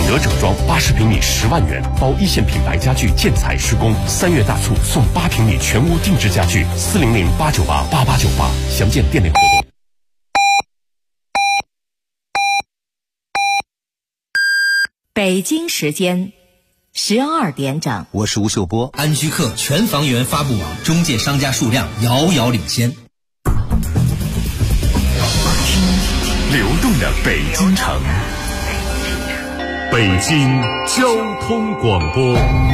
德整装80平米10万元，包一线品牌家具建材施工。3月大促送8平米全屋定制家具，400-898-8898，详见店内活动。 北京时间12点整， 我是吴秀波。 安居客全房源发布网中介商家数量遥遥领先。 流动的北京城，北京交通广播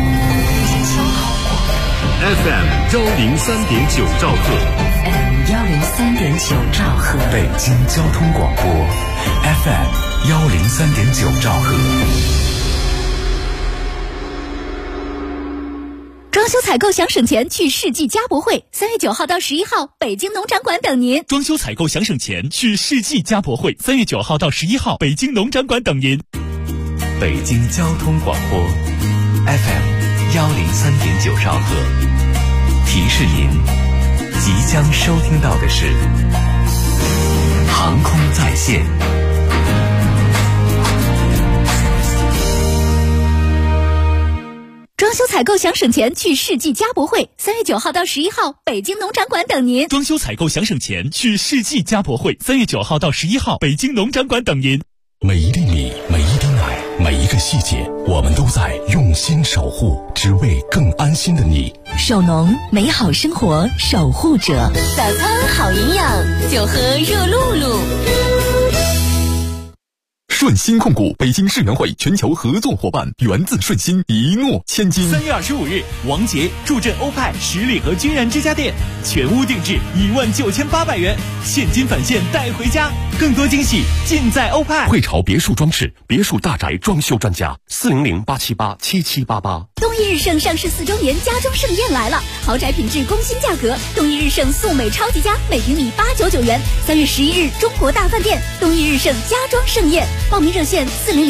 FM 103.9兆赫 103.9兆赫， 北京交通广播 FM 103.9兆赫。 装修采购想省钱，去世纪家博会，3月9号到11号，北京农展馆等您。 装修采购想省钱，去世纪家博会，3月9号到11号，北京农展馆等您。 北京交通广播 FM 103.9兆赫，提示您即将收听到的是航空在线。 装修采购想省钱，去世纪家博会，3月9号到11号，北京农展馆等您。 装修采购想省钱，去世纪家博会，3月9号到11号，北京农展馆等您。 每一粒米，每一滴奶，每一个细节，我们都在用心守护，只为更安心的你。 守农，美好生活守护者。早餐好营养，就喝热露露。 顺心控股北京世园会全球合作伙伴，源自顺心，一诺千金。 3月25日，王杰助阵欧派十里河君然之家店，全屋定制19800元，现金返现带回家，更多惊喜尽在欧派。 汇潮别墅装饰，别墅大宅装修专家，400-878-7788。 东一日盛上市4周年家装盛宴来了，豪宅品质工薪价格，东一日盛素美超级家，每平米899元。3月11日，中国大饭店东一日盛家装盛宴，报名热线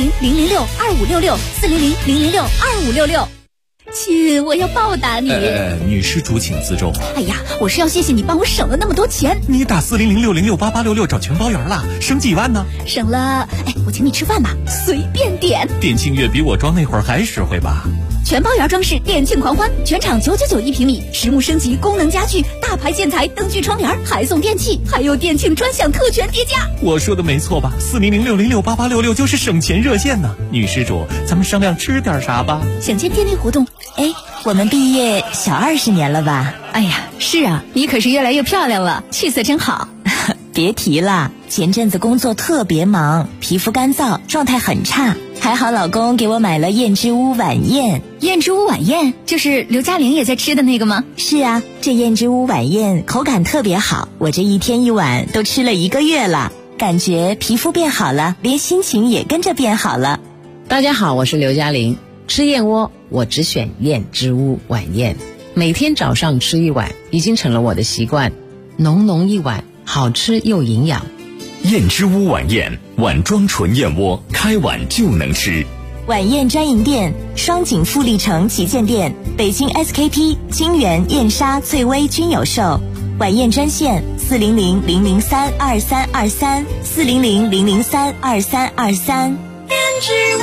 400-006-2566，400-006-2566。亲，我要报答你。 女施主请自重。 哎呀，我是要谢谢你帮我省了那么多钱。 你打400-606-8866找全包圆了，省几万呢？ 省了，我请你吃饭吧，随便点。 店庆月比我装那会儿还实惠吧？ 全包圆装饰店庆狂欢，全场999一平米，实木升级功能家具，大牌建材灯具窗帘，还送电器，还有店庆专享特权叠加。 我说的没错吧？400-606-8866就是省钱热线呢。女施主，咱们商量吃点啥吧？ 想见店内活动。 我们毕业小20年了吧？ 哎呀，是啊，你可是越来越漂亮了，气色真好。 别提了，前阵子工作特别忙，皮肤干燥，状态很差，还好老公给我买了燕之屋晚宴。 燕之屋晚宴就是刘嘉玲也在吃的那个吗？ 是啊，这燕之屋晚宴口感特别好，我这一天一碗都吃了1个月了，感觉皮肤变好了，连心情也跟着变好了。 大家好，我是刘嘉玲。吃燕窝我只选燕之屋晚宴，每天早上吃1碗已经成了我的习惯，浓浓一碗，好吃又营养。 燕之屋晚宴，碗装纯燕窝，开碗就能吃。 晚宴专营店：双井富力城旗舰店、北京 SKP、金源、燕莎、翠微均有售。晚宴专线400-003-2323，400-003-2323。燕之屋。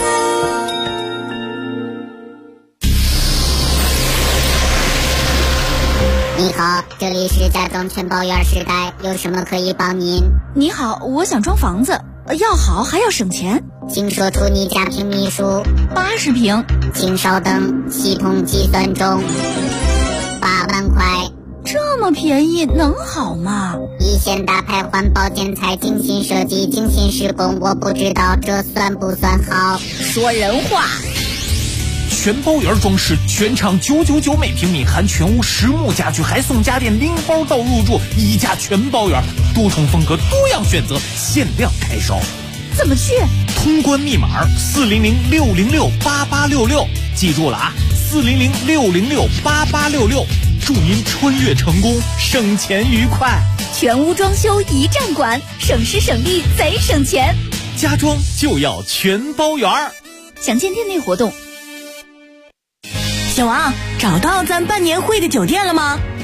你好，这里是家装全包圆时代，有什么可以帮您？ 你好，我想装房子，要好还要省钱， 请说出你家平米数。 80平。 请稍等，系统计算中。8万块。 这么便宜能好吗？ 一线大牌环保建材，精心设计，精心施工，我不知道这算不算好。 说人话。 全包圆装饰，全场999每平米，含全屋实木家具，还送家电拎包到入住，一家全包圆，多重风格，多样选择，限量开烧。 怎么去？ 通关密码400-606-8866，记住了啊，400-606-8866，祝您穿越成功，省钱愉快。 全屋装修一站管，省时省力贼省钱。 家装就要全包圆。 想见店内活动。 小王，找到咱办年会的酒店了吗？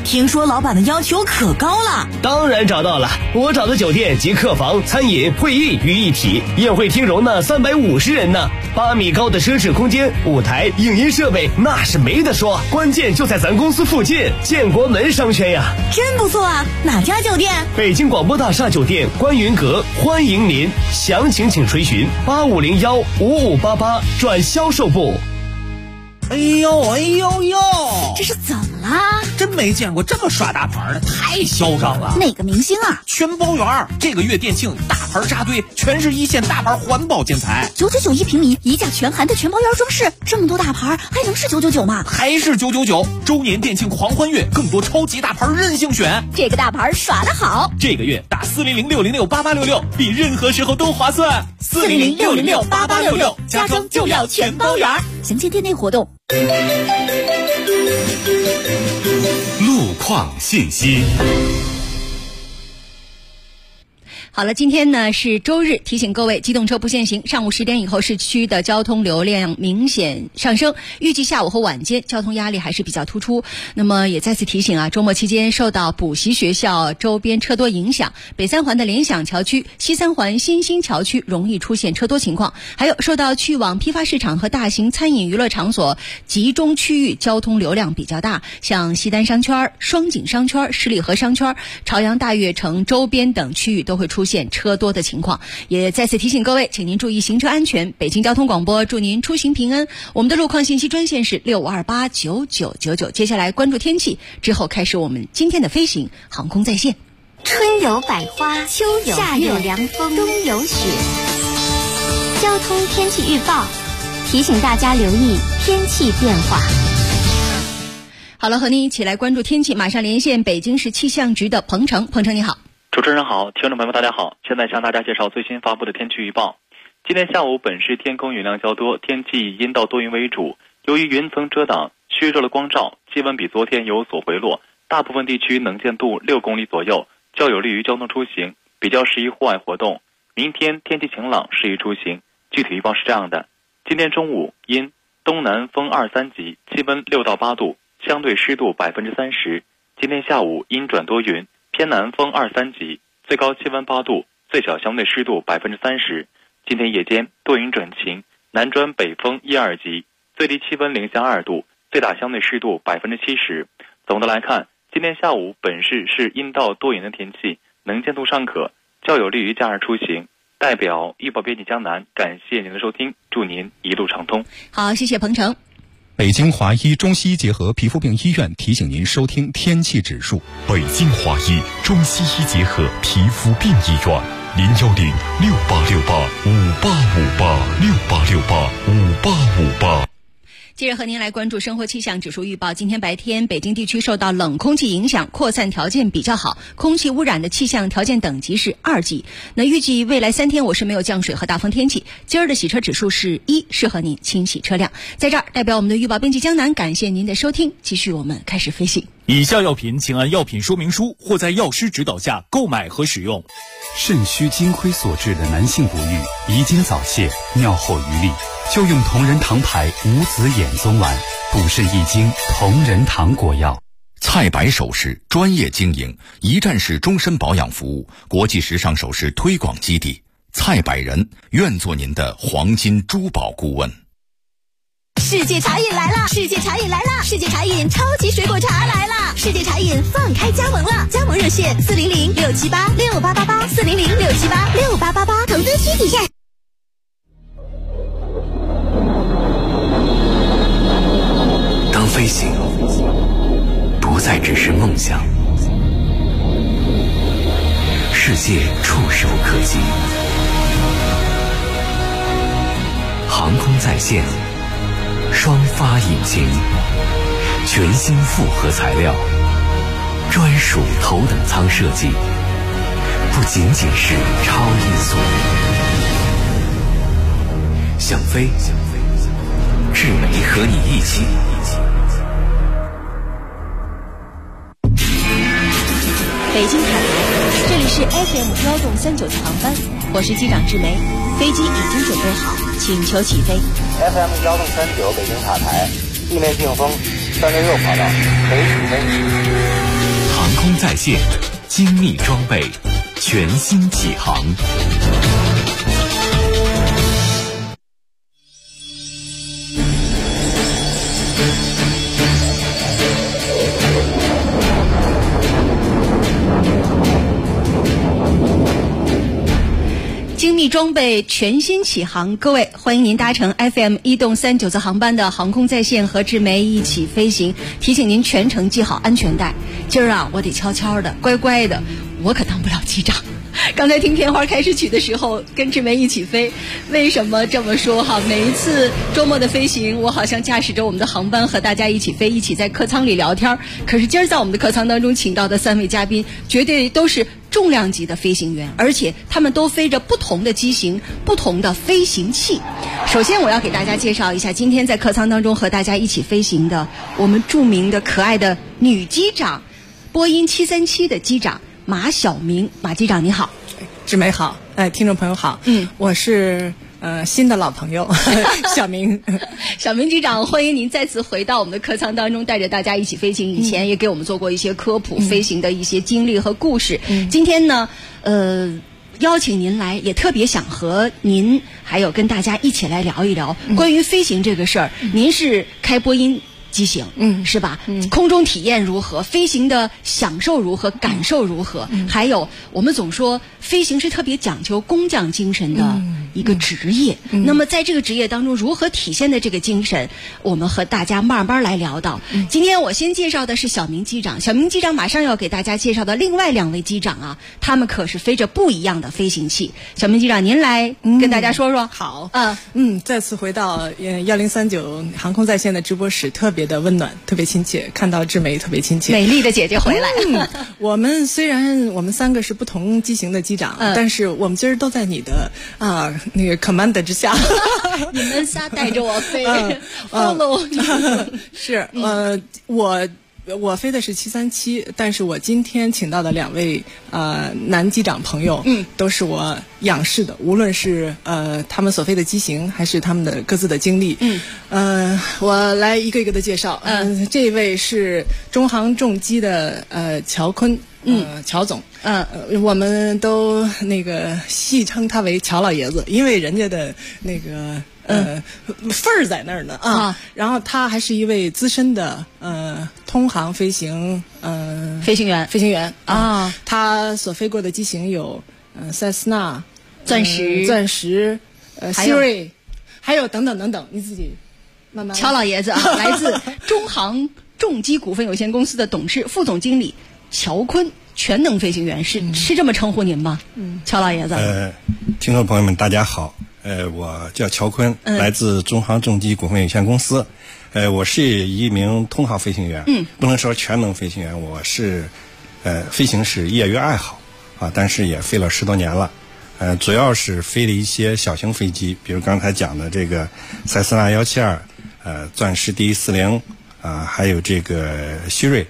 听说老板的要求可高了。 当然找到了，我找的酒店集客房、餐饮、会议于一体，宴会厅容纳350人呢，8米高的奢侈空间，舞台、影音设备那是没得说，关键就在咱公司附近，建国门商圈呀。 真不错啊，哪家酒店？ 北京广播大厦酒店观云阁，欢迎您，详情请垂询8501-5588转销售部。 哎呦哎呦呦， 这是怎么了？ 真没见过这么耍大牌的，太嚣张了。 哪个明星啊？ 全包圆，这个月店庆大牌扎堆，全是一线大牌环保建材 ，999一平米，一价全含的全包圆装饰，这么多大牌还能是999吗？ 还是999。周年店庆狂欢月，更多超级大牌任性选， 这个大牌耍得好。 这个月打400-606-8866，比任何时候都划算。 400-606-8866，家装就要全包圆。详见店内活动。 路况信息。 好了，今天呢是周日，提醒各位机动车不限行，上午10点以后市区的交通流量明显上升，预计下午和晚间交通压力还是比较突出。那么也再次提醒啊，周末期间受到补习学校周边车多影响，北三环的联想桥区、西三环新兴桥区容易出现车多情况，还有受到去往批发市场和大型餐饮娱乐场所集中区域交通流量比较大，像西单商圈、双井商圈、十里河商圈、朝阳大悦城周边等区域都会出现车多的情况。也再次提醒各位，请您注意行车安全。北京交通广播祝您出行平安。我们的路况信息专线是65289999。接下来关注天气，之后开始我们今天的飞行航空在线。 春有百花，秋有夏有凉风，冬有雪。交通天气预报提醒大家留意天气变化。 好了，和您一起来关注天气，马上连线北京市气象局的彭程。彭程你好。 主持人好，听众朋友们大家好，现在向大家介绍最新发布的天气预报。今天下午本市天空云量较多，天气以阴到多云为主，由于云层遮挡削弱了光照，气温比昨天有所回落，大部分地区能见度6公里左右，较有利于交通出行，比较适宜户外活动。明天天气晴朗，适宜出行。具体预报是这样的：今天中午阴，东南风2、3级，气温6到8度，相对湿度30%。今天下午阴转多云，偏南风2、3级，最高气温8度，最小相对湿度30%。今天夜间多云转晴，南转北风1、2级，最低气温零下2度，最大相对湿度70%。总的来看，今天下午本市是阴到多云的天气，能见度尚可，较有利于假日出行。代表预报编辑江南，感谢您的收听，祝您一路畅通。 好，谢谢彭程。 北京华医中西医结合皮肤病医院提醒您收听天气指数。 北京华医中西医结合皮肤病医院，010-6868-5858，6868-5858。 接着和您来关注生活气象指数预报。今天白天，北京地区受到冷空气影响，扩散条件比较好，空气污染的气象条件等级是2级。那预计未来3天我市没有降水和大风天气。今儿的洗车指数是1，适合您清洗车辆。在这儿，代表我们的预报编辑江南，感谢您的收听。继续我们开始飞行。 以下药品请按药品说明书或在药师指导下购买和使用。 肾虚金亏所致的男性不育、遗精早泄、尿后余力，就用同仁堂牌无子衍宗丸，补肾益精同仁堂果药。 蔡白首饰专业经营，一站式终身保养服务，国际时尚首饰推广基地。蔡百人愿做您的黄金珠宝顾问。 世界茶饮来了！世界茶饮来了！世界茶饮超级水果茶来了！世界茶饮放开加盟了，加盟热线400-678-6888，400-678-6888，投资需谨慎。 当飞行不再只是梦想，世界触手可及，航空在线，双发引擎，全新复合材料，专属头等舱设计，不仅仅是超音速。想飞，志梅和你一起。 北京塔台，这里是 FM1动39次航班，我是机长志梅，飞机已经准备好，请求起飞。 FM1动39北京塔台，地面净风366跑道，可以起飞。 空在线，精密装备，全新启航。 精密装备全新启航，各位欢迎您搭乘 FM 1动39次航班的航空在线和志梅一起飞行，提醒您全程系好安全带。今儿啊，我得悄悄的乖乖的，我可当不了机长。刚才听片花开始曲的时候跟志梅一起飞，为什么这么说哈？每一次周末的飞行，我好像驾驶着我们的航班和大家一起飞，一起在客舱里聊天。可是今儿在我们的客舱当中请到的3位嘉宾绝对都是重量级的飞行员，而且他们都飞着不同的机型、不同的飞行器。首先我要给大家介绍一下今天在客舱当中和大家一起飞行的我们著名的可爱的女机长，波音737的机长马晓明。马机长你好。 志梅好，听众朋友好，我是新的老朋友小明。 小明机长，欢迎您再次回到我们的客舱当中，带着大家一起飞行。以前也给我们做过一些科普飞行的一些经历和故事。今天呢邀请您来，也特别想和您还有跟大家一起来聊一聊关于飞行这个事儿。您是开波音机型，是吧？空中体验如何？飞行的享受如何？感受如何？还有，我们总说飞行是特别讲究工匠精神的一个职业。那么在这个职业当中，如何体现的这个精神，我们和大家慢慢来聊到。今天我先介绍的是小明机长，小明机长马上要给大家介绍的另外2位机长啊，他们可是飞着不一样的飞行器。小明机长，您来跟大家说说。 好，再次回到1039航空在线的直播室，特别的温暖，特别亲切，看到志梅特别亲切， 美丽的姐姐回来。 我们虽然我们3个是不同机型的机长，但是我们今儿都在你的那个 command 之下。 你们仨带着我飞，follow 是我飞的是737，但是我今天请到的2位男机长朋友，都是我仰视的，无论是他们所飞的机型，还是他们的各自的经历。我来一个一个的介绍。这位是中航重机的乔坤，乔总。我们都那个戏称他为乔老爷子，因为人家的那个份儿在那儿呢啊。然后他还是一位资深的通航飞行飞行员啊。他所飞过的机型有塞斯纳、钻石、希瑞，还有等等等等，你自己慢慢。 乔老爷子啊，来自中航重机股份有限公司的董事、副总经理乔坤。全能飞行员是这么称呼您吗？乔老爷子。 听众朋友们大家好，我叫乔坤，来自中航重机股份有限公司。我是一名通航飞行员，不能说全能飞行员，我是飞行是业余爱好啊，但是也飞了10多年了。主要是飞了一些小型飞机，比如刚才讲的这个塞斯纳172，钻石 D140，还有这个希瑞，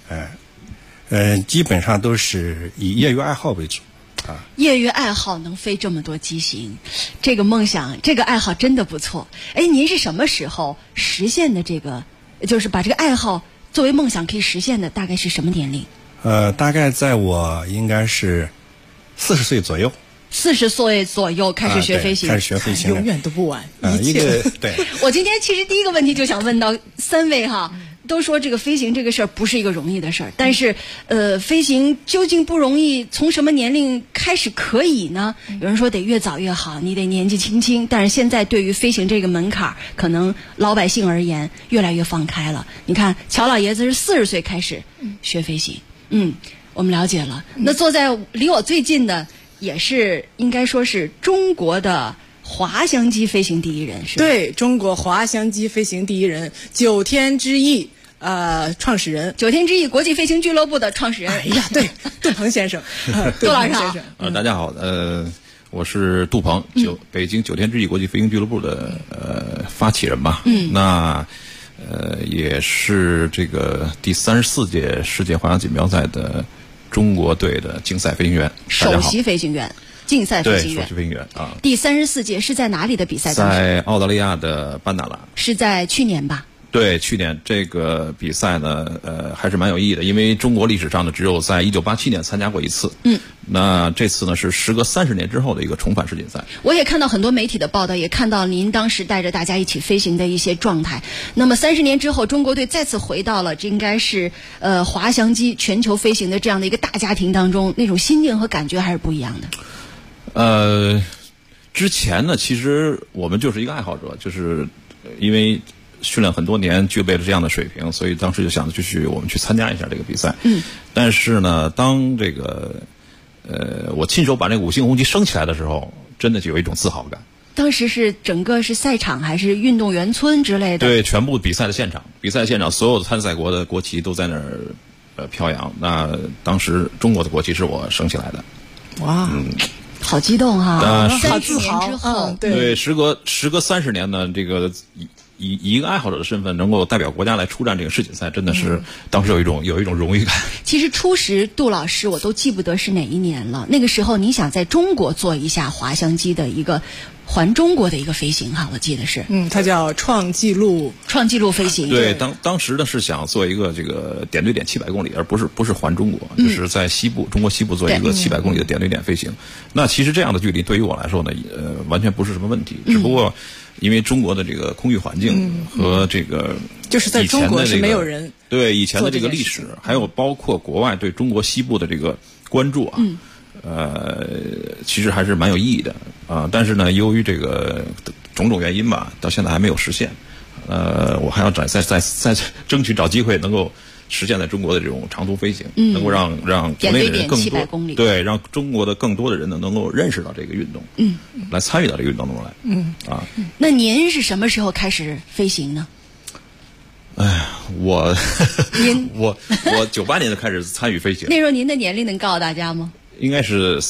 基本上都是以业余爱好为主啊。 业余爱好能飞这么多机型，这个梦想，这个爱好真的不错。您是什么时候实现的这个，就是把这个爱好作为梦想可以实现的，大概是什么年龄？ 大概在我应该是40岁左右。 40岁左右开始学飞行， 开始学飞行， 永远都不晚。 一个对。 我今天其实第一个问题就想问到3位哈。都说这个飞行这个事儿不是一个容易的事儿，但是飞行究竟不容易，从什么年龄开始可以呢？有人说得越早越好，你得年纪轻轻，但是现在对于飞行这个门槛，可能老百姓而言越来越放开了。你看乔老爷子是40岁开始学飞行，我们了解了。那坐在离我最近的也是应该说是中国的滑翔机飞行第一人，是吧？ 对，中国滑翔机飞行第一人9天之翼创始人 ，9天之翼国际飞行俱乐部的创始人。 哎呀，对，杜鹏先生， 杜老师好。 大家好，我是杜鹏，北京9天之翼国际飞行俱乐部的发起人吧。那也是这个第34届世界滑翔锦标赛的中国队的竞赛飞行员， 首席飞行员。竞赛飞行员， 对，首席飞行员啊。 第34届是在哪里的比赛？ 在澳大利亚的班达拉。 是在去年吧？ 对，去年这个比赛呢，还是蛮有意义的，因为中国历史上呢只有在1987年参加过一次。那这次呢是时隔30年之后的一个重返世锦赛。 我也看到很多媒体的报道，也看到您当时带着大家一起飞行的一些状态。那么30年之后，中国队再次回到了这应该是滑翔机全球飞行的这样的一个大家庭当中，那种心境和感觉还是不一样的。之前呢，其实我们就是一个爱好者，就是因为训练很多年，具备了这样的水平，所以当时就想着我们去参加一下这个比赛。但是呢，当这个我亲手把那个5星红旗升起来的时候，真的就有一种自豪感。 当时是整个是赛场还是运动员村之类的？ 对，全部比赛的现场，所有的参赛国的国旗都在那儿飘扬。那当时中国的国旗是我升起来的。 哇，好激动哈！30年之后， 对，时隔30年呢，这个以一个爱好者的身份，能够代表国家来出战这个世锦赛，真的是当时有一种荣誉感。 其实初时杜老师我都记不得是哪一年了，那个时候你想在中国做一下滑翔机的一个环中国的一个飞行哈，我记得是。 它叫创纪录飞行。 对，当时呢是想做一个这个点对点700公里，而不是环中国，就是在中国西部做一个700公里的点对点飞行。那其实这样的距离对于我来说呢，完全不是什么问题，只不过因为中国的这个空域环境和这个就是在中国是没有人对以前的这个历史，还有包括国外对中国西部的这个关注啊，其实还是蛮有意义的啊。但是呢，由于这个种种原因吧，到现在还没有实现。我还要再争取找机会能够实现在中国的这种长途飞行，能够让国内的人更多，对，让中国的更多的人呢能够认识到这个运动，来参与到这个运动中来， 那您是什么时候开始飞行呢？ 哎呀，我98年就开始参与飞行。 那时候您的年龄能告诉大家吗？ 应该是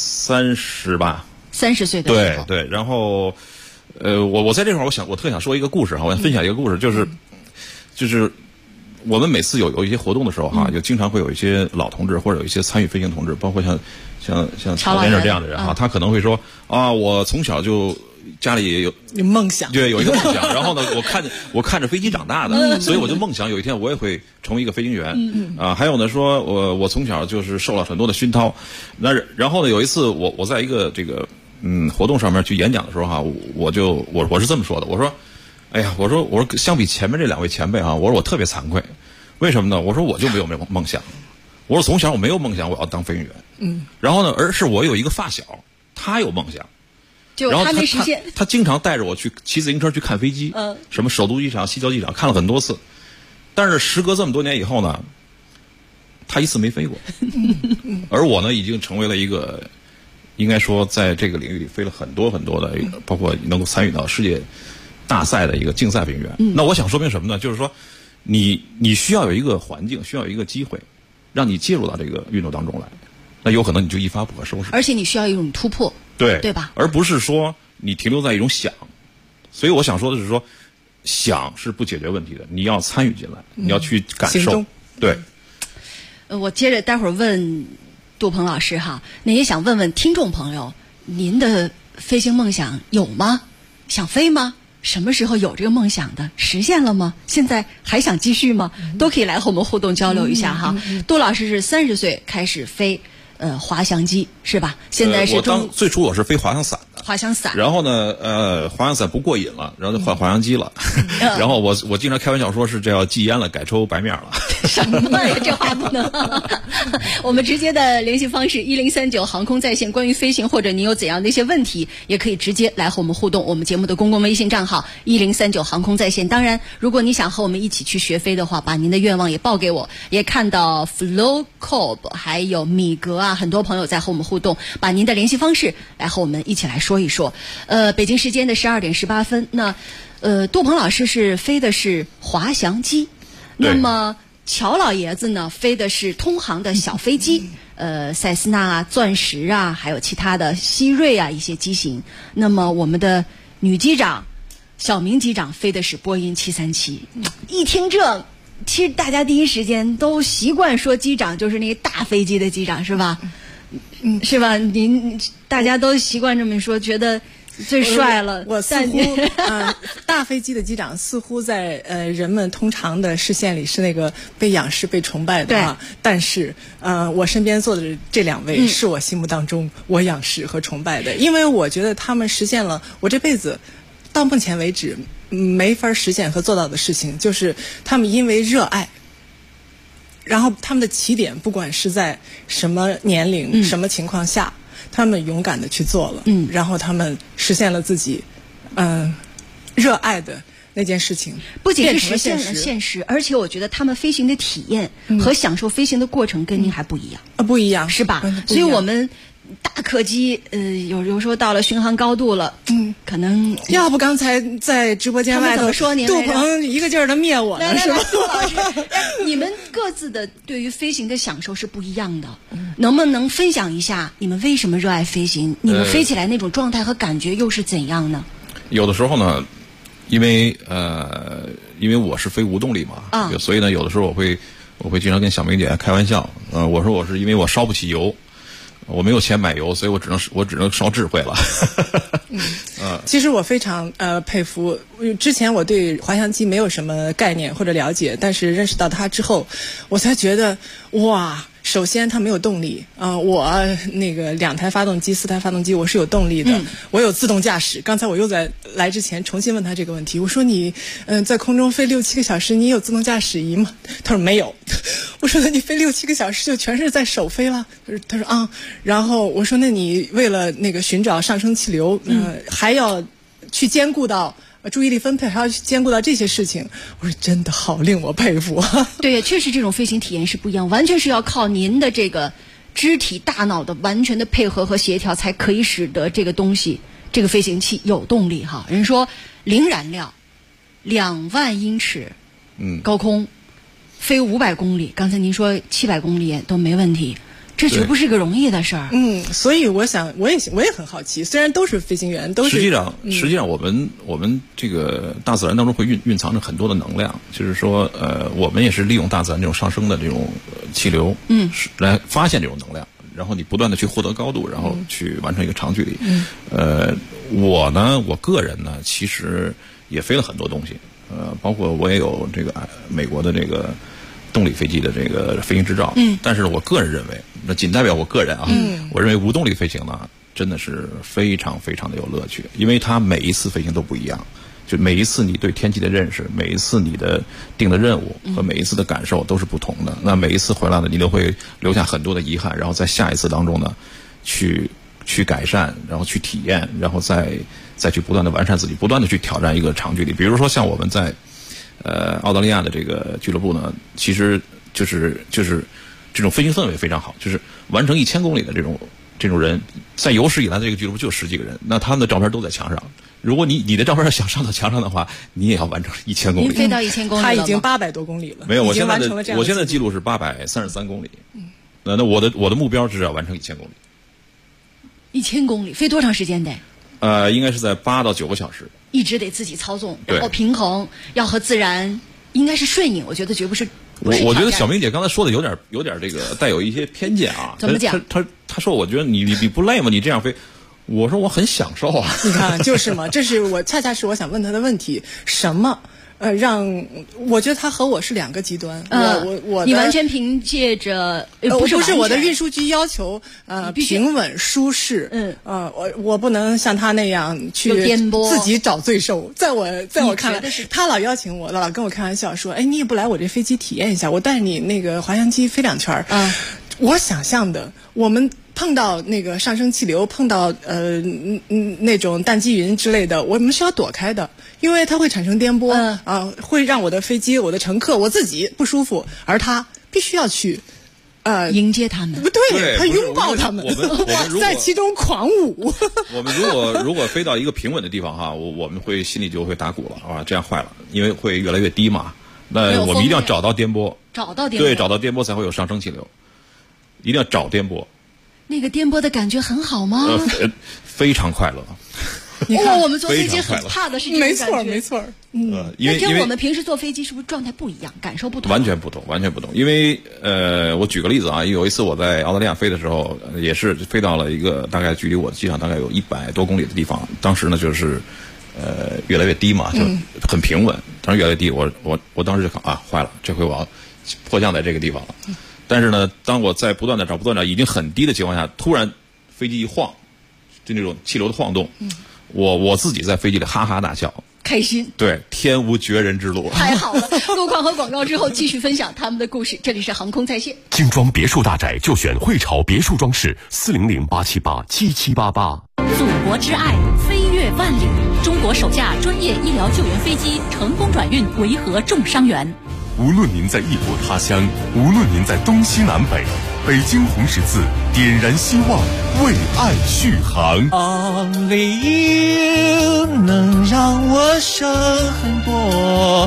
30吧。 30岁的时候。 对，然后我在这块儿，我特想说一个故事哈，我想分享一个故事，就是我们每次有一些活动的时候哈，就经常会有一些老同志或者有一些参与飞行同志，包括像曹先生这样的人哈，他可能会说啊，我从小就家里有梦想， 对，有一个梦想。然后呢，我看着飞机长大的，所以我就梦想有一天我也会成为一个飞行员。还有呢，说我从小就是受了很多的熏陶。那然后呢，有一次我在一个这个活动上面去演讲的时候哈，我是这么说的，我说，哎呀，我说相比前面这2位前辈哈，我说我特别惭愧，为什么呢？我说我就没有梦想，我说从小我没有梦想我要当飞行员。然后呢，而是我有一个发小，他有梦想。 然后他没实现， 他经常带着我去骑自行车去看飞机，什么首都机场、西郊机场看了很多次，但是时隔这么多年以后呢，他一次没飞过，而我呢已经成为了一个，应该说在这个领域里飞了很多很多的，包括能够参与到世界大赛的一个竞赛飞行员。那我想说明什么呢？就是说，你需要有一个环境，需要有一个机会，让你介入到这个运动当中来，那有可能你就一发不可收拾。 而且你需要一种突破。对吧？ 而不是说你停留在一种想，所以我想说的是说，想是不解决问题的，你要参与进来，你要去感受。对。 我接着待会儿问杜鹏老师哈，那也想问问听众朋友，您的飞行梦想有吗？想飞吗？什么时候有这个梦想的？实现了吗？现在还想继续吗？都可以来和我们互动交流一下哈。杜老师是30岁开始飞。滑翔机是吧？现在是最初我是飞滑翔伞的。 滑翔伞。 然后呢，滑翔伞不过瘾了，然后就换滑翔机了。然后我经常开玩笑说是这要戒烟了，改抽白面了。 什么呀？这话不能。我们直接的联系方式1039航空在线，关于飞行或者你有怎样的一些问题，也可以直接来和我们互动。我们节目的公共微信账号1039航空在线。当然，如果你想和我们一起去学飞的话，把您的愿望也报给我。也看到 Flo Cob 还有米格啊。很多朋友在和我们互动，把您的联系方式来和我们一起来说一说。北京时间的12点18分，那杜鹏老师是飞的是滑翔机，那么乔老爷子呢飞的是通航的小飞机，塞斯纳啊、钻石啊，还有其他的希瑞啊一些机型。那么我们的女机长小明机长飞的是波音737。一听这。其实大家第一时间都习惯说机长就是那个大飞机的机长是吧？是吧？大家都习惯这么说，觉得最帅了。 我似乎大飞机的机长似乎在人们通常的视线里是那个被仰视、被崇拜的啊。但是我身边坐的这2位是我心目当中我仰视和崇拜的，因为我觉得他们实现了我这辈子到目前为止没法实现和做到的事情，就是他们因为热爱。然后他们的起点，不管是在什么年龄、什么情况下，他们勇敢的去做了，然后他们实现了自己，热爱的那件事情， 不仅是实现了现实，而且我觉得他们飞行的体验和享受飞行的过程跟您还不一样， 不一样， 是吧？所以我们大客机，有时候到了巡航高度了，可能要不刚才在直播间外头说您杜鹏一个劲儿的灭我呢，是吧？ 杜老师，你们各自的对于飞行的享受是不一样的，能不能分享一下你们为什么热爱飞行？你们飞起来那种状态和感觉又是怎样呢？ 有的时候呢，因为我是飞无动力嘛，所以呢，有的时候我会经常跟小明姐开玩笑，我说我是因为我烧不起油。我没有钱买油，所以我只能烧智慧了。 其实我非常佩服，之前我对滑翔机没有什么概念或者了解，但是认识到它之后，我才觉得哇。首先它没有动力我那个2台发动机4台发动机我是有动力的，我有自动驾驶。刚才我又在来之前重新问他这个问题，我说你在空中飞6-7个小时你有自动驾驶仪吗？他说没有。我说那你飞6-7个小时就全是在手飞了？他说啊。然后我说那你为了那个寻找上升气流还要去兼顾到注意力分配，还要兼顾到这些事情，我说真的好令我佩服。 对，确实这种飞行体验是不一样，完全是要靠您的这个肢体大脑的完全的配合和协调，才可以使得这个东西，这个飞行器有动力哈。人说零燃料，2万英尺，高空飞500公里，刚才您说700公里都没问题。这绝不是个容易的事儿。 所以我想，我也很好奇。虽然都是飞行员，都是实际上我们这个大自然当中会蕴藏着很多的能量，就是说我们也是利用大自然这种上升的这种气流，来发现这种能量，然后你不断的去获得高度，然后去完成一个长距离。我个人呢，其实也飞了很多东西，包括我也有这个美国的这个动力飞机的这个飞行执照，但是我个人认为，那仅代表我个人啊，我认为无动力飞行呢，真的是非常非常的有乐趣，因为它每一次飞行都不一样，就每一次你对天气的认识，每一次你的定的任务和每一次的感受都是不同的。那每一次回来呢，你都会留下很多的遗憾，然后在下一次当中呢，去改善，然后去体验，然后再去不断的完善自己，不断的去挑战一个长距离。比如说像我们在澳大利亚的这个俱乐部呢，其实就是这种飞行氛围非常好，就是完成1000公里的这种人，在有史以来的这个俱乐部就10几个人，那他们的照片都在墙上。如果你的照片想上到墙上的话，你也要完成1000公里。 您飞到1000公里了吗？ 他已经800多公里了。 没有，我现在的记录是833公里。那我的目标是要完成1000公里。 1000公里飞多长时间得？ 应该是在8到9个小时。 一直得自己操纵，然后平衡，要和自然应该是顺应。我觉得绝不是。 我觉得小明姐刚才说的有点这个带有一些偏见啊。 怎么讲？ 她说我觉得你不累吗？你这样飞，我说我很享受啊。 你看就是嘛，这是恰恰是我想问她的问题，什么？让我觉得他和我是2个极端。 你完全凭借着不是我的运输局要求平稳舒适。我不能像他那样去自己找罪受。在我看来，他老邀请我，老跟我开玩笑说：“哎，你也不来我这飞机体验一下，我带你那个滑翔机飞2圈。”我想象的我们。碰到那个上升气流，碰到那种淡积云之类的，我们是要躲开的，因为它会产生颠簸，会让我的飞机、我的乘客、我自己不舒服，而他必须要去迎接他们， 不对，他拥抱他们， 我们在其中狂舞。 我们如果飞到一个平稳的地方哈，我们会心里就会打鼓了啊，这样坏了，因为会越来越低嘛。那我们一定要找到颠簸，对，找到颠簸才会有上升气流，一定要找颠簸。 那个颠簸的感觉很好吗？ 非常快乐。 你看， 我们坐飞机很怕的是这种感觉。 没错。 因为跟我们平时坐飞机是不是状态不一样，感受不同？ 完全不同。因为我举个例子啊，有一次我在澳大利亚飞的时候，也是飞到了一个大概距离我的机场大概有100多公里的地方。当时呢就是越来越低嘛，就很平稳。当时越来越低，我当时就看啊，坏了，这回我要迫降在这个地方了。但是呢，当我在不断的找已经很低的情况下，突然飞机一晃，就那种气流的晃动，我自己在飞机里哈哈大笑， 开心。 对，天无绝人之路。 太好了！路况和广告之后继续分享他们的故事。这里是航空在线。 精装别墅大宅就选汇潮别墅装饰，400-878-7788。 祖国之爱，飞越万里。中国首架专业医疗救援飞机成功转运维和重伤员。 无论您在异国他乡，无论您在东西南北，北京红十字点燃希望，为爱续航。 Only you 能让我省很多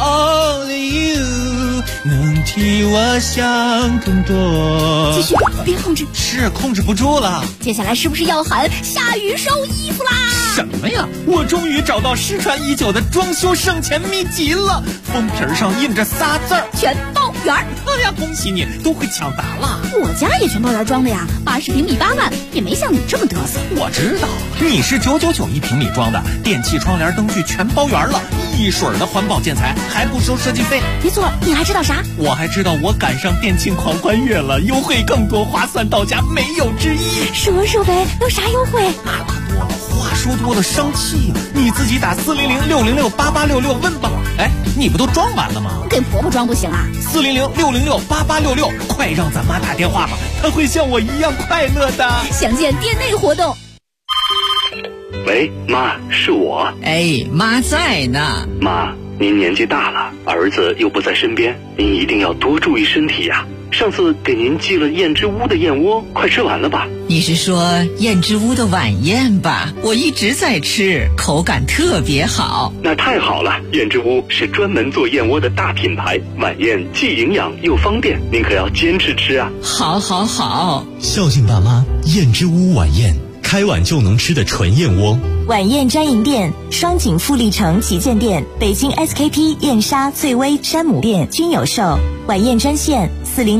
，Only you 能替我想更多。 继续，别控制， 是控制不住了。 接下来是不是要喊下雨收衣服啦？ 什么呀？我终于找到失传已久的装修省钱秘籍了，封皮上印着仨字儿： 全包圆。 哎呀，恭喜你，都会抢答了。 我家也全包圆装的呀，80平米8万，也没像你这么嘚瑟。 我知道，你是999一平米装的，电器、窗帘、灯具全包圆了，一水儿的环保建材，还不收设计费。 没错，你还知道啥？ 我还知道我赶上电庆狂欢月了，优惠更多，划算到家，没有之一。 说呗，有啥优惠？ 话说多了生气，你自己打400-606-8866问吧。哎，你不都装完了吗？ 给婆婆装不行啊 ？400-606-8866，快让咱妈打电话吧，她会像我一样快乐的。 详见店内活动。 喂，妈，是我。 哎，妈在呢。 妈，您年纪大了，儿子又不在身边，您一定要多注意身体呀。上次给您寄了燕之屋的燕窝，快吃完了吧？ 你是说燕之屋的晚宴吧？我一直在吃，口感特别好。 那太好了，燕之屋是专门做燕窝的大品牌，晚宴既营养又方便，您可要坚持吃啊。 好， 孝敬爸妈，燕之屋晚宴，开碗就能吃的纯燕窝。 晚宴专营店：双井富力城旗舰店、北京 SKP 燕莎、翠微、山姆店均有售。晚宴专线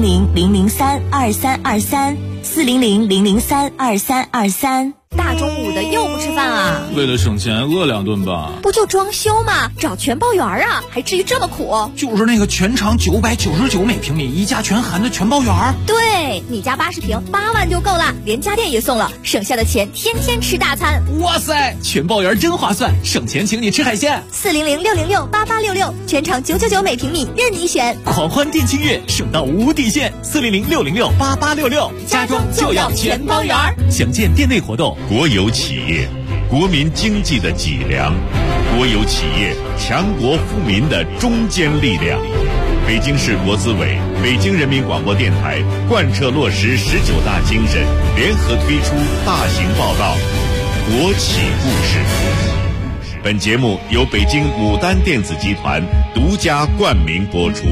400-003-2323，400-003-2323。 大中午的又不吃饭啊？ 为了省钱饿2顿吧。 不就装修吗？找全包圆啊，还至于这么苦？ 就是那个全长999每平米，一价全含的全包圆。 对，你家80平8万就够了，连家电也送了，省下的钱天天吃大餐。 哇塞，全包圆真划算，省钱请你吃海鲜。 400-606-8866，全长999每平米，任你选。 狂欢店庆月，省到无底线。400-606-8866，家装就要全包圆。详见店内活动。 国有企业，国民经济的脊梁；国有企业，强国富民的中坚力量。北京市国资委、北京人民广播电台贯彻落实19大精神，联合推出大型报道《国企故事》。本节目由北京牡丹电子集团独家冠名播出。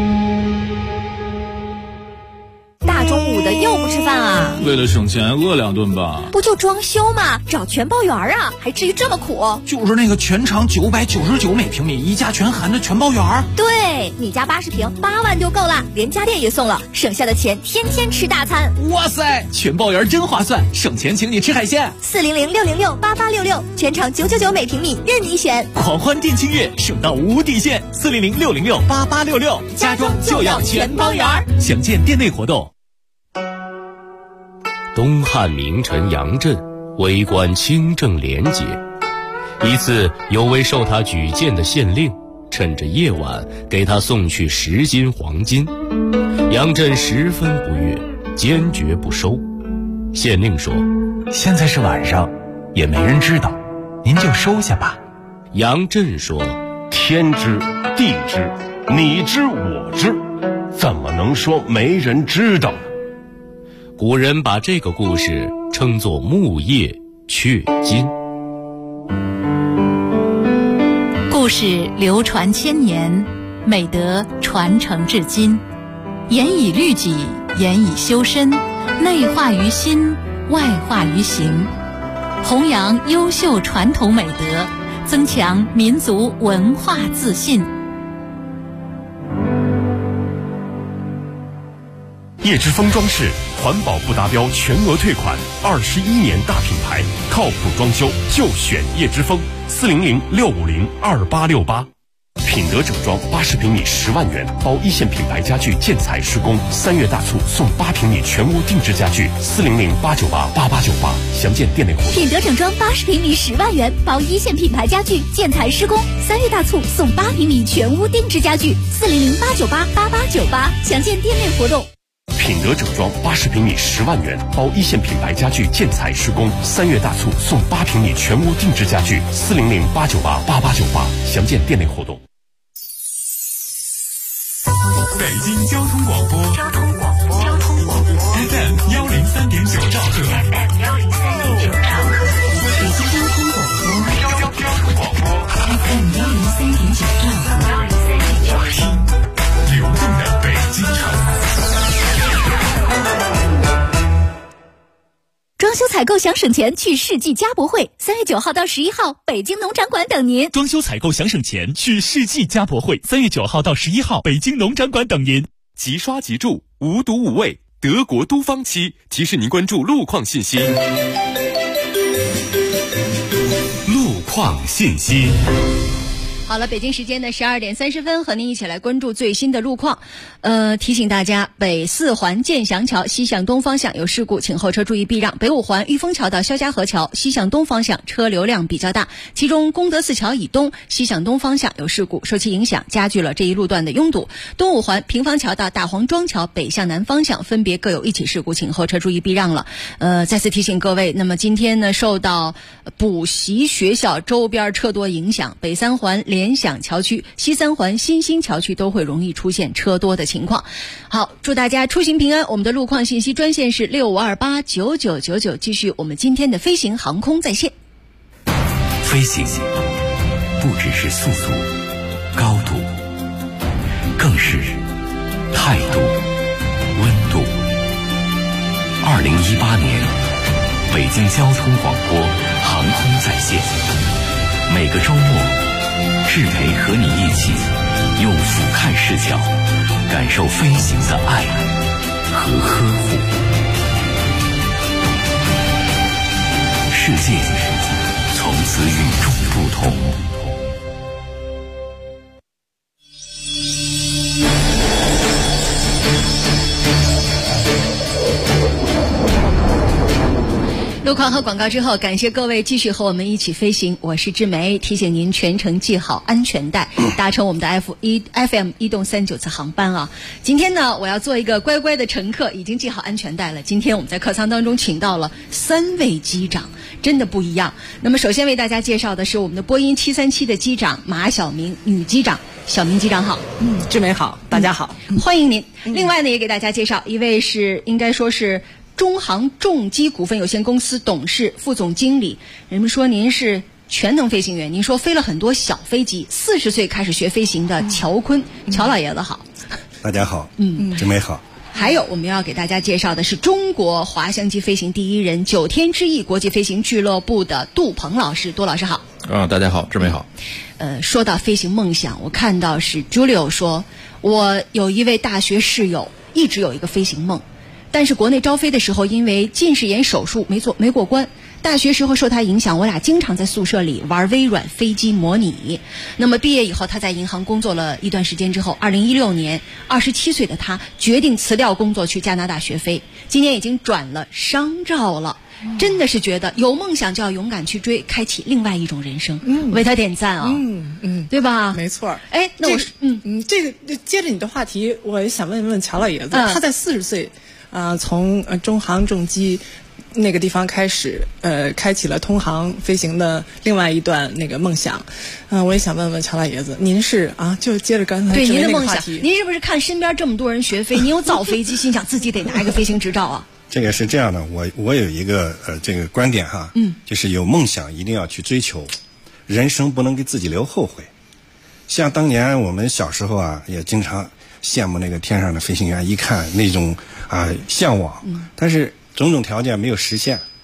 大中午的又不吃饭啊？ 为了省钱饿2顿吧。 不就装修吗？找全包圆啊，还至于这么苦？ 就是那个全长999每平米，一价全含的全包圆。 对，你家80平8万就够了，连家电也送了，省下的钱天天吃大餐。 哇塞，全包圆真划算，省钱请你吃海鲜。 400-606-8866，全长999每平米，任你选。 狂欢店庆月，省到无底线。400-606-8866，家装就要全包圆。详见店内活动。 东汉名臣杨震为官清正廉洁，一次有位受他举荐的县令趁着夜晚给他送去10斤黄金，杨震十分不悦，坚决不收。县令说： 现在是晚上，也没人知道，您就收下吧。 杨震说： 天知地知，你知我知，怎么能说没人知道呢？ 古人把这个故事称作木叶雀金。 故事流传千年，美德传承至今，严以律己，严以修身，内化于心，外化于行。 弘扬优秀传统美德，增强民族文化自信。 叶之峰装饰环保不达标全额退款，21年大品牌，靠谱装修就选叶之峰，400-650-2868。品德整装80平米10万元，包一线品牌家具建材施工，3月大促送8平米全屋定制家具，400-898-8898。详见店内活动。 品德整装80平米10万元，包一线品牌家具建材施工，3月大促送8平米全屋定制家具，400-898-8898。详见店内活动。 品德整装80平米10万元，包一线品牌家具建材施工，3月大促送8平米全屋定制家具，400-898-8898。详见店内活动。 北京交通广播FM 103.9兆赫，北京交通广播FM 103.9兆赫，听流动的北京城。 装修采购想省钱，去世纪家博会，3月9号到11号，北京农展馆等您。 装修采购想省钱，去世纪家博会，3月9号到11号，北京农展馆等您。 即刷即住，无毒无味，德国都芳漆提示您关注路况信息。 路况信息。 好了，北京时间的12点30分，和您一起来关注最新的路况。提醒大家，北4环建祥桥西向东方向有事故，请后车注意避让。北5环玉峰桥到肖家河桥西向东方向车流量比较大，其中功德寺桥以东西向东方向有事故，受其影响加剧了这一路段的拥堵。东5环平房桥到大黄庄桥北向南方向分别各有1起事故，请后车注意避让了。再次提醒各位，那么今天呢，受到补习学校周边车多影响，北3环联想桥区、西3环新兴桥区都会容易出现车多的情况。好，祝大家出行平安。我们的路况信息专线是65289999，继续我们今天的飞行航空在线。 飞行不只是速度、高度，更是态度、温度。2018年，北京交通广播航空在线，每个周末，志培和你一起用俯瞰视角感受飞行的爱和呵护。世界从此与众不同。 路况和广告之后，感谢各位继续和我们一起飞行。我是志梅，提醒您全程系好安全带，搭乘我们的 FM 1动39次航班啊。今天呢，我要做一个乖乖的乘客，已经系好安全带了。今天我们在客舱当中请到了3位机长，真的不一样。那么首先为大家介绍的是我们的波音737的机长马晓明，女机长。小明机长好。 志梅好，大家好， 欢迎您。另外呢，也给大家介绍一位是应该说是中航重机股份有限公司董事、副总经理。人们说您是全能飞行员，您说飞了很多小飞机，40岁开始学飞行的乔坤，乔老爷子好。 大家好，志梅好。 还有我们要给大家介绍的是中国滑翔机飞行第一人，9天之翼国际飞行俱乐部的杜鹏老师。杜老师好。 大家好，志梅好。 说到飞行梦想，我看到是 Julio 说，我有一位大学室友一直有一个飞行梦，但是国内招飞的时候因为近视眼手术没过关。大学时候受他影响，我俩经常在宿舍里玩微软飞机模拟。那么毕业以后，他在银行工作了一段时间之后，2016年27岁的他决定辞掉工作去加拿大学飞，今年已经转了商照了。真的是觉得有梦想就要勇敢去追，开启另外一种人生。为他点赞啊。对吧？ 没错。 哎，那我这个接着你的话题，我也想问问乔老爷子，他在40岁从中航重机那个地方开始，开启了通航飞行的另外一段那个梦想。我也想问问乔老爷子，您是就接着刚才对您的梦想， 话题， 您是不是看身边这么多人学飞，您有造飞机，心想自己得拿一个飞行执照啊？ 这个是这样的，我有一个这个观点哈，就是有梦想一定要去追求，人生不能给自己留后悔。像当年我们小时候也经常羡慕那个天上的飞行员，一看那种向往，但是种种条件没有实现。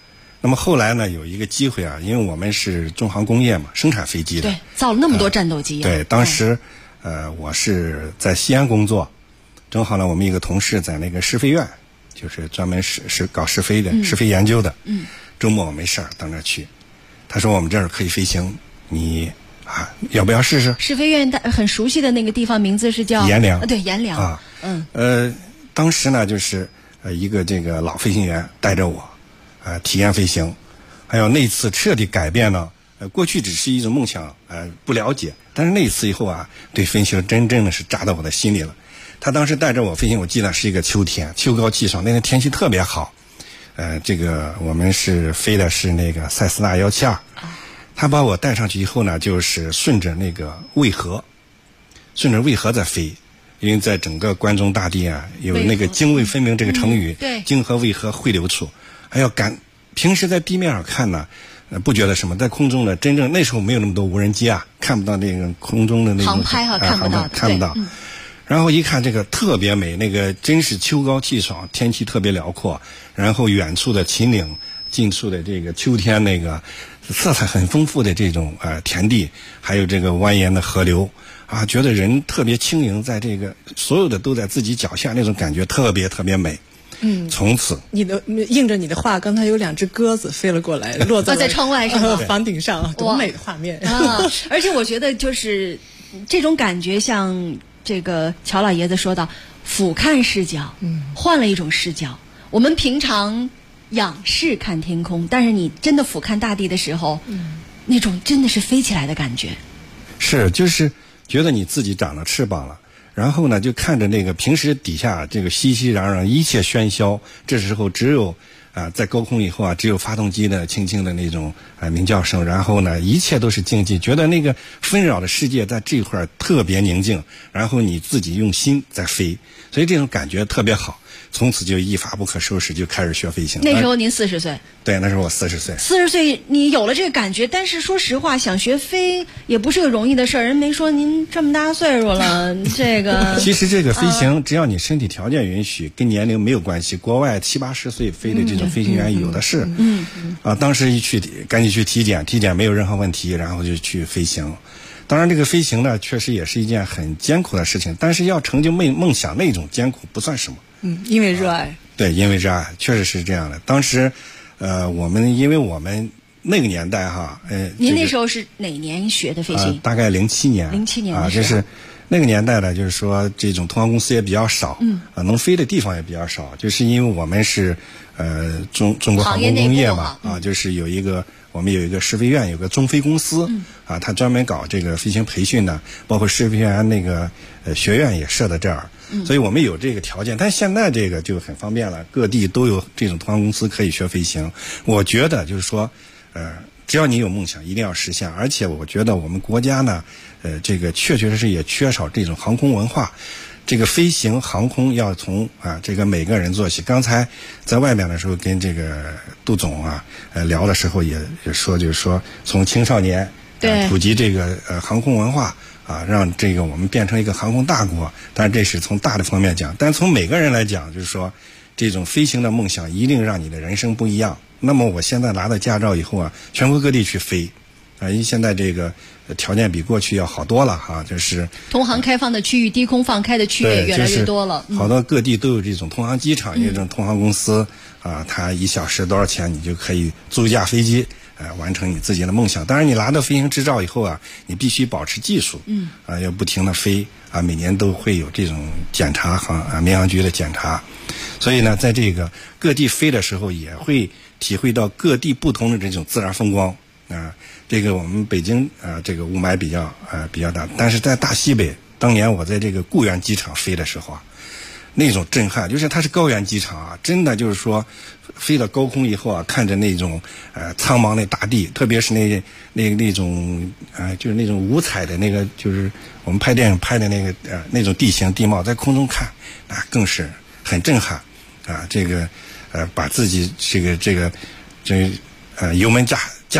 那么后来呢，有一个机会啊，因为我们是中航工业嘛，生产飞机的， 对，造了那么多战斗机。 对，当时我是在西安工作，正好呢，我们一个同事在那个试飞院，就是专门是搞试飞的，试飞研究的。周末我没事儿到那儿去，他说我们这儿可以飞行，你要不要试试？ 试飞院很熟悉的那个地方名字是叫阎良， 对，阎良啊。 当时呢就是一个这个老飞行员带着我。体验飞行，还有那次彻底改变了。过去只是一种梦想，不了解。但是那次以后啊，对飞行真正的是扎到我的心里了。他当时带着我飞行，我记得是一个秋天，秋高气爽，那天天气特别好。这个我们是飞的是那个塞斯纳172，他把我带上去以后呢，就是顺着那个渭河在飞。因为在整个关中大地啊，有那个泾渭分明这个成语，泾河渭河汇流处。还要平时在地面上看呢，不觉得什么，在空中呢，真正那时候没有那么多无人机啊，看不到那个空中的那种航拍看不到。然后一看这个特别美，那个真是秋高气爽，天气特别辽阔。然后远处的秦岭，近处的这个秋天那个色彩很丰富的这种田地，还有这个蜿蜒的河流啊，觉得人特别轻盈，在这个所有的都在自己脚下，那种感觉特别特别美。从此应着你的话，刚才有2只鸽子飞了过来，落在窗外上房顶上，多美的画面啊！而且我觉得就是这种感觉，像这个乔老爷子说到俯瞰视角，换了一种视角。我们平常仰视看天空，但是你真的俯瞰大地的时候，那种真的是飞起来的感觉。 是，就是觉得你自己长了翅膀了。然后呢，就看着那个平时底下这个熙熙攘攘，一切喧嚣，这时候只有在高空以后啊，只有发动机的轻轻的那种鸣叫声，然后呢，一切都是静寂，觉得那个纷扰的世界在这块特别宁静，然后你自己用心在飞，所以这种感觉特别好。从此就一发不可收拾，就开始学飞行。 那时候您40岁？ 对，那时候我40岁。 40岁，你有了这个感觉，但是说实话，想学飞也不是个容易的事儿。人没说您这么大岁数了，这个。 其实这个飞行，只要你身体条件允许，跟年龄没有关系。国外70、80岁飞的这种飞行员有的是。当时赶紧去体检没有任何问题，然后就去飞行。当然，这个飞行呢，确实也是一件很艰苦的事情，但是要成就梦想那种艰苦不算什么。 因为热爱。 对，因为热爱，确实是这样的。当时，因为我们那个年代哈， 您那时候是哪年学的飞行？ 大概07年。 07年啊，就是那个年代呢，就是说这种通航公司也比较少，能飞的地方也比较少，就是因为我们是中国航空工业嘛，就是我们有一个试飞院，有个中飞公司，他专门搞这个飞行培训的，包括试飞员那个学院也设在这儿，所以我们有这个条件。但现在这个就很方便了，各地都有这种通航公司可以学飞行。我觉得就是说，只要你有梦想，一定要实现。而且我觉得我们国家呢，这个确确实实也缺少这种航空文化。这个飞行航空要从这个每个人做起。刚才在外面的时候跟这个杜总聊的时候也说，就是说从青少年普及这个航空文化让这个我们变成一个航空大国。当然这是从大的方面讲，但从每个人来讲，就是说这种飞行的梦想一定让你的人生不一样。那么我现在拿到驾照以后全国各地去飞因为现在这个条件比过去要好多了就是通航开放的区域、低空放开的区域也越来越多了。 好多各地都有这种通航机场，有这种通航公司它1小时多少钱，你就可以租一架飞机完成你自己的梦想。当然你拿到飞行执照以后你必须保持技术要不停的飞每年都会有这种检查民航局的检查。所以呢，在这个各地飞的时候也会体会到各地不同的这种自然风光这个我们北京这个雾霾比较大，但是在大西北，当年我在这个固原机场飞的时候那种震撼，就是它是高原机场真的就是说飞到高空以后看着那种苍茫的大地，特别是那种就是那种五彩的那个，就是我们拍电影拍的那种地形地貌，在空中看更是很震撼这个把自己这个油门加满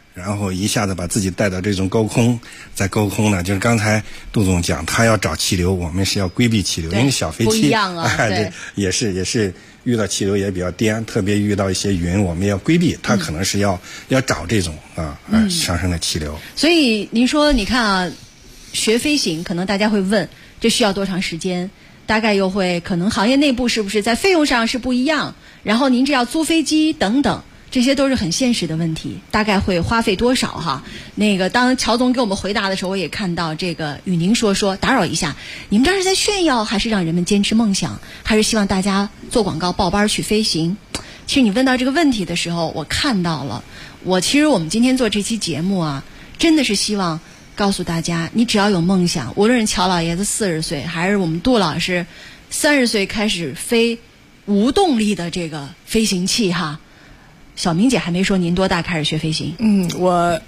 然后一下子把自己带到这种高空，在高空呢，就是刚才杜总讲，他要找气流，我们是要规避气流，因为小飞机不一样啊， 这也是遇到气流也比较颠，特别遇到一些云，我们要规避，它可能是要找这种上升的气流。 所以您说，你看啊，学飞行，可能大家会问，这需要多长时间？大概又会可能行业内部是不是在费用上是不一样？然后您这要租飞机等等。这些都是很现实的问题，大概会花费多少哈？当乔总给我们回答的时候，我也看到这个与您说打扰一下，你们这是在炫耀，还是让人们坚持梦想，还是希望大家做广告报班去飞行？其实你问到这个问题的时候，我看到了。其实我们今天做这期节目啊，真的是希望告诉大家，你只要有梦想，无论是乔老爷子40岁，还是我们杜老师30岁开始飞无动力的这个飞行器哈。小明姐还没说您多大开始学飞行？ 我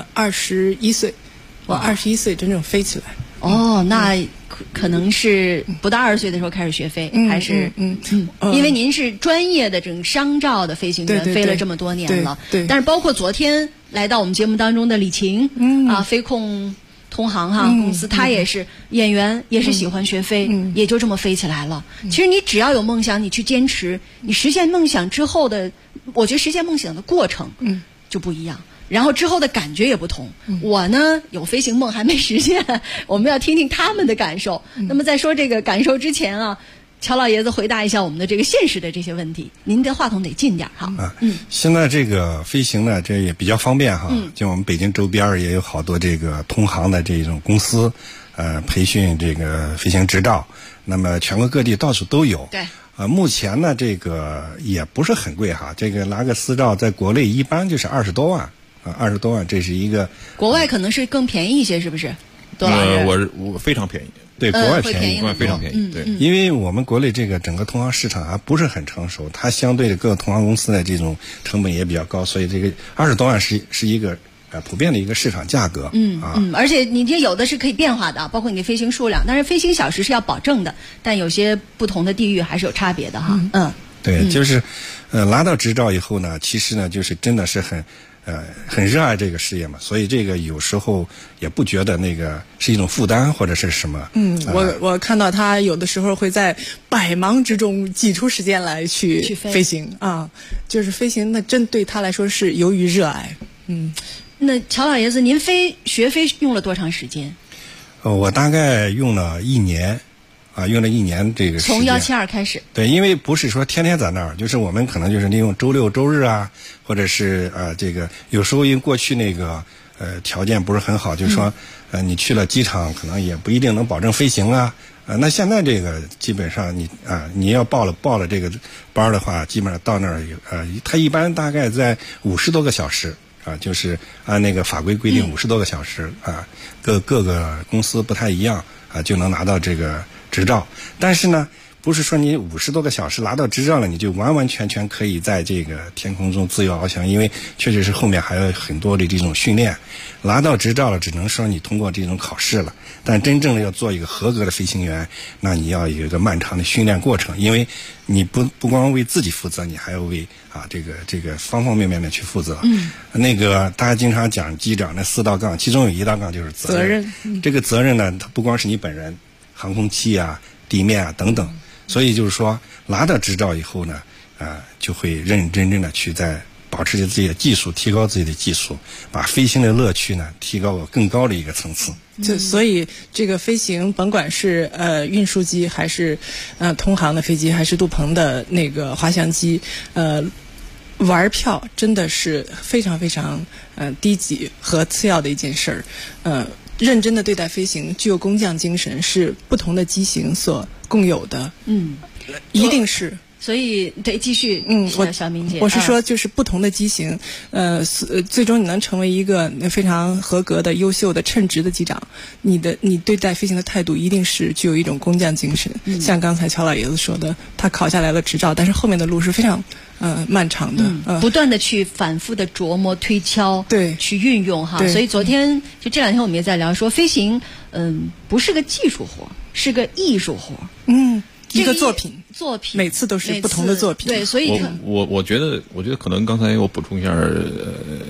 21岁，我21岁真正飞起来。 哦，那可能是不到20岁的时候开始学飞，还是因为您是专业的这种商照的飞行员，飞了这么多年了。对。但是包括昨天来到我们节目当中的李晴，飞控同行公司，他也是演员，也是喜欢学飞，也就这么飞起来了。其实你只要有梦想，你去坚持，你实现梦想之后的，我觉得实现梦想的过程就不一样，然后之后的感觉也不同。我呢有飞行梦还没实现，我们要听听他们的感受。那么在说这个感受之前啊，乔老爷子回答一下我们的这个现实的这些问题。您的话筒得近点哈。 现在这个飞行呢，这也比较方便哈。就我们北京周边也有好多这个同行的这种公司，培训这个飞行执照。那么全国各地到处都有。 对。 目前呢，这个也不是很贵哈。这个拿个私照，在国内一般就是20多万，20多万，这是一个。 国外可能是更便宜一些，是不是？ 我非常便宜。 对，国外便宜， 国外非常便宜。对， 因为我们国内这个整个同行市场还不是很成熟，它相对的各个同行公司的这种成本也比较高，所以这个20多万是一个普遍的一个市场价格。 而且你这有的是可以变化的，包括你的飞行数量，但是飞行小时是要保证的，但有些不同的地域还是有差别的哈。 对，就是拿到执照以后呢，其实呢就是真的是很热爱这个事业嘛，所以这个有时候也不觉得那个是一种负担或者是什么。 我看到他有的时候会在百忙之中挤出时间来去飞行啊，就是飞行那真对他来说是由于热爱。 那乔老爷子，您学飞用了多长时间？ 我大概用了1年。用了1年这个时间。 从172开始。 对，因为不是说天天在那儿，就是我们可能就是利用周六周日啊，或者是这个有时候因为过去那个条件不是很好，就是说你去了机场可能也不一定能保证飞行啊。那现在这个基本上你要报了这个班的话，基本上到那儿它一般大概在50多个小时。就是按那个法规规定50多个小时各个公司不太一样就能拿到这个执照。但是呢，不是说你50多个小时拿到执照了，你就完完全全可以在这个天空中自由翱翔，因为确实是后面还有很多的这种训练。拿到执照了，只能说你通过这种考试了，但真正的要做一个合格的飞行员，那你要有一个漫长的训练过程，因为你不光为自己负责，你还要为这个方方面面的去负责。那个大家经常讲机长那4道杠，其中有1道杠就是责任。这个责任呢，它不光是你本人，航空器啊、地面啊等等。所以就是说，拿到执照以后呢，就会认认真真的去在保持自己的技术，提高自己的技术，把飞行的乐趣呢提高到更高的一个层次。 所以这个飞行，甭管是运输机，还是通航的飞机，还是杜鹏的那个滑翔机，玩票真的是非常非常低级和次要的一件事儿。认真的对待飞行，具有工匠精神，是不同的机型所共有的。一定是。 所以对，继续，小明姐， 我是说，就是不同的机型，最终你能成为一个非常合格的、优秀的、称职的机长，你对待飞行的态度一定是具有一种工匠精神。像刚才乔老爷子说的，他考下来了执照，但是后面的路是非常漫长的， 不断的去反复的琢磨、推敲， 对， 去运用哈。所以昨天就这2天我们也在聊说，飞行不是个技术活，是个艺术活。 一个作品，每次都是不同的作品。 对，所以我觉得可能刚才我补充一下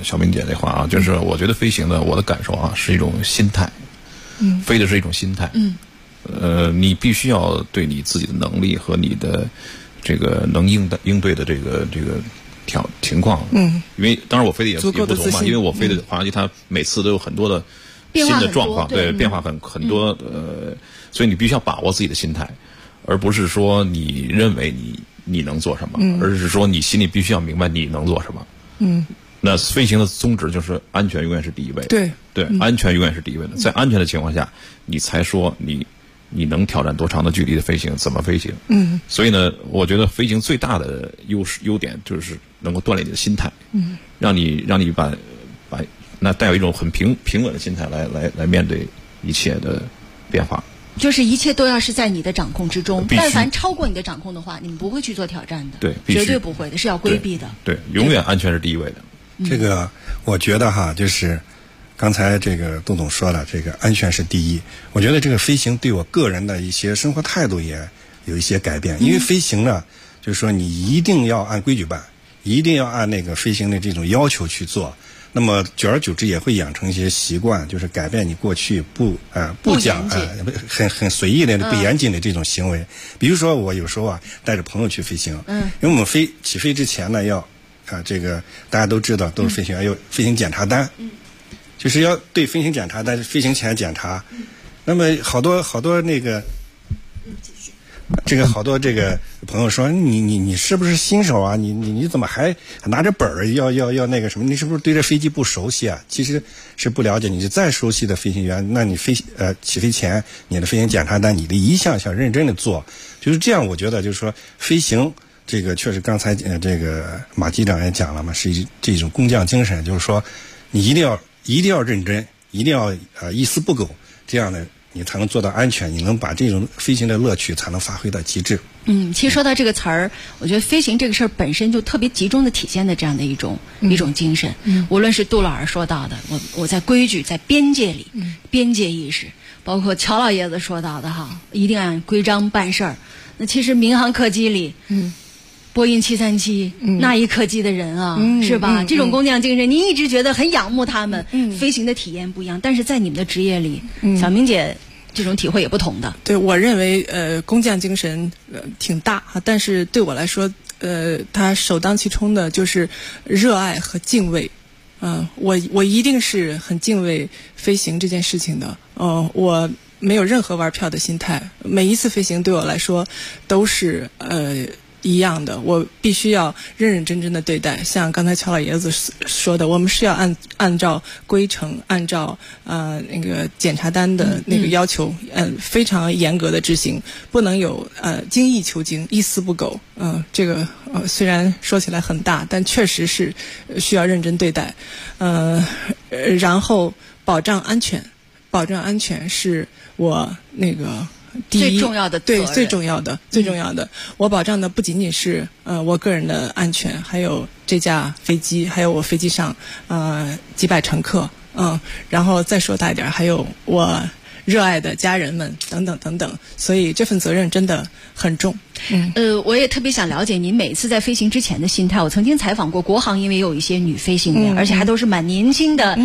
小明姐那话啊，就是我觉得飞行呢，我的感受啊是一种心态，飞的是一种心态，你必须要对你自己的能力和你的这个能应对的这个情况，因为当然我飞的也不同嘛，因为我飞的滑翔机它每次都有很多的新的状况，对，变化很多，所以你必须要把握自己的心态，而不是说你认为你能做什么，而是说你心里必须要明白你能做什么。那飞行的宗旨就是安全永远是第一位的，对，安全永远是第一位的，在安全的情况下，你才说你能挑战多长的距离的飞行，怎么飞行？所以呢，我觉得飞行最大的优点就是能够锻炼你的心态，让你把那带有一种很平稳的心态来面对一切的变化。 就是一切都要是在你的掌控之中，但凡超过你的掌控的话，你们不会去做挑战的， 对， 绝对不会的，是要规避的， 对，永远安全是第一位的。 这个我觉得哈，就是刚才这个杜总说了，这个安全是第一。我觉得这个飞行对我个人的一些生活态度也有一些改变，因为飞行呢，就是说你一定要按规矩办，一定要按那个飞行的这种要求去做。那么久而久之也会养成一些习惯，就是改变你过去不讲很随意的不严谨的这种行为。比如说我有时候啊带着朋友去飞行，因为我们起飞之前呢要这个大家都知道，都是飞行员有飞行检查单，就是要对飞行检查单飞行前检查。那么好多那个。这个好多这个朋友说你是不是新手啊？你怎么还拿着本儿要那个什么？你是不是对这飞机不熟悉啊？其实是不了解。你是再熟悉的飞行员，那你起飞前你的飞行检查单，你的一项项认真的做，就是这样。我觉得就是说飞行这个确实刚才这个马机长也讲了嘛，是这种工匠精神，就是说你一定要认真，一定要一丝不苟，这样的。你才能做到安全，你能把这种飞行的乐趣才能发挥到极致。 其实说到这个词儿，我觉得飞行这个事儿本身就特别集中的体现的这样的一种精神。无论是杜老师说到的，我在规矩在边界里，边界意识，包括乔老爷子说到的哈，一定要按规章办事儿。那其实民航客机里，波音737那一客机的人啊，是吧？这种工匠精神，你一直觉得很仰慕他们，飞行的体验不一样。但是在你们的职业里，小明姐这种体会也不同的。 对，我认为工匠精神挺大，但是对我来说，它首当其冲的就是热爱和敬畏。我一定是很敬畏飞行这件事情的。我没有任何玩票的心态，每一次飞行对我来说都是一样的，我必须要认认真真的对待。像刚才乔老爷子说的，我们是要按照规程，按照那个检查单的那个要求，非常严格的执行，不能有精益求精，一丝不苟。这个虽然说起来很大，但确实是需要认真对待。然后保障安全是我那个。第一最重要的责任， 对，最重要的，我保障的不仅仅是我个人的安全，还有这架飞机，还有我飞机上几百乘客，然后再说大一点，还有我热爱的家人们等等等等，所以这份责任真的很重。 我也特别想了解您每次在飞行之前的心态。我曾经采访过国航，因为有一些女飞行员，而且还都是蛮年轻的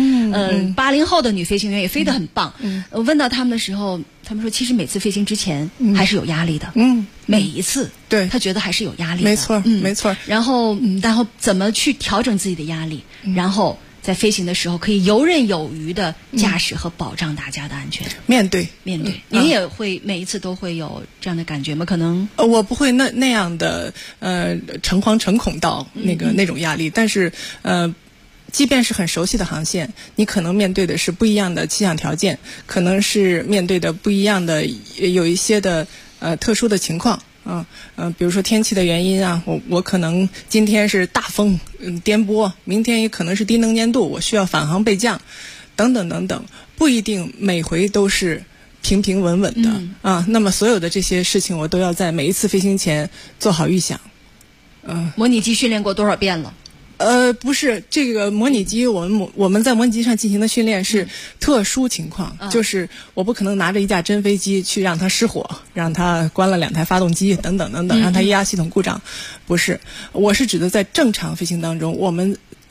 ，80后的女飞行员，也飞得很棒。我问到他们的时候，他们说其实每次飞行之前还是有压力的，每一次， 对， 他觉得还是有压力的， 没错。 然后怎么去调整自己的压力，然后在飞行的时候可以游刃有余的驾驶和保障大家的安全。 面对， 您也会每一次都会有这样的感觉吗？可能我不会那样的诚惶诚恐到那种压力，但是即便是很熟悉的航线，你可能面对的是不一样的气象条件，可能是面对的不一样的有一些的特殊的情况。比如说天气的原因啊，我可能今天是大风颠簸，明天也可能是低能见度，我需要返航备降，等等等等，不一定每回都是平平稳稳的那么所有的这些事情，我都要在每一次飞行前做好预想。 模拟机训练过多少遍了？ 不是，这个模拟机我们在模拟机上进行的训练是特殊情况，就是我不可能拿着一架真飞机去让它失火，让它关了2台发动机等等等等，让它液压系统故障，不是，我是指的在正常飞行当中，我们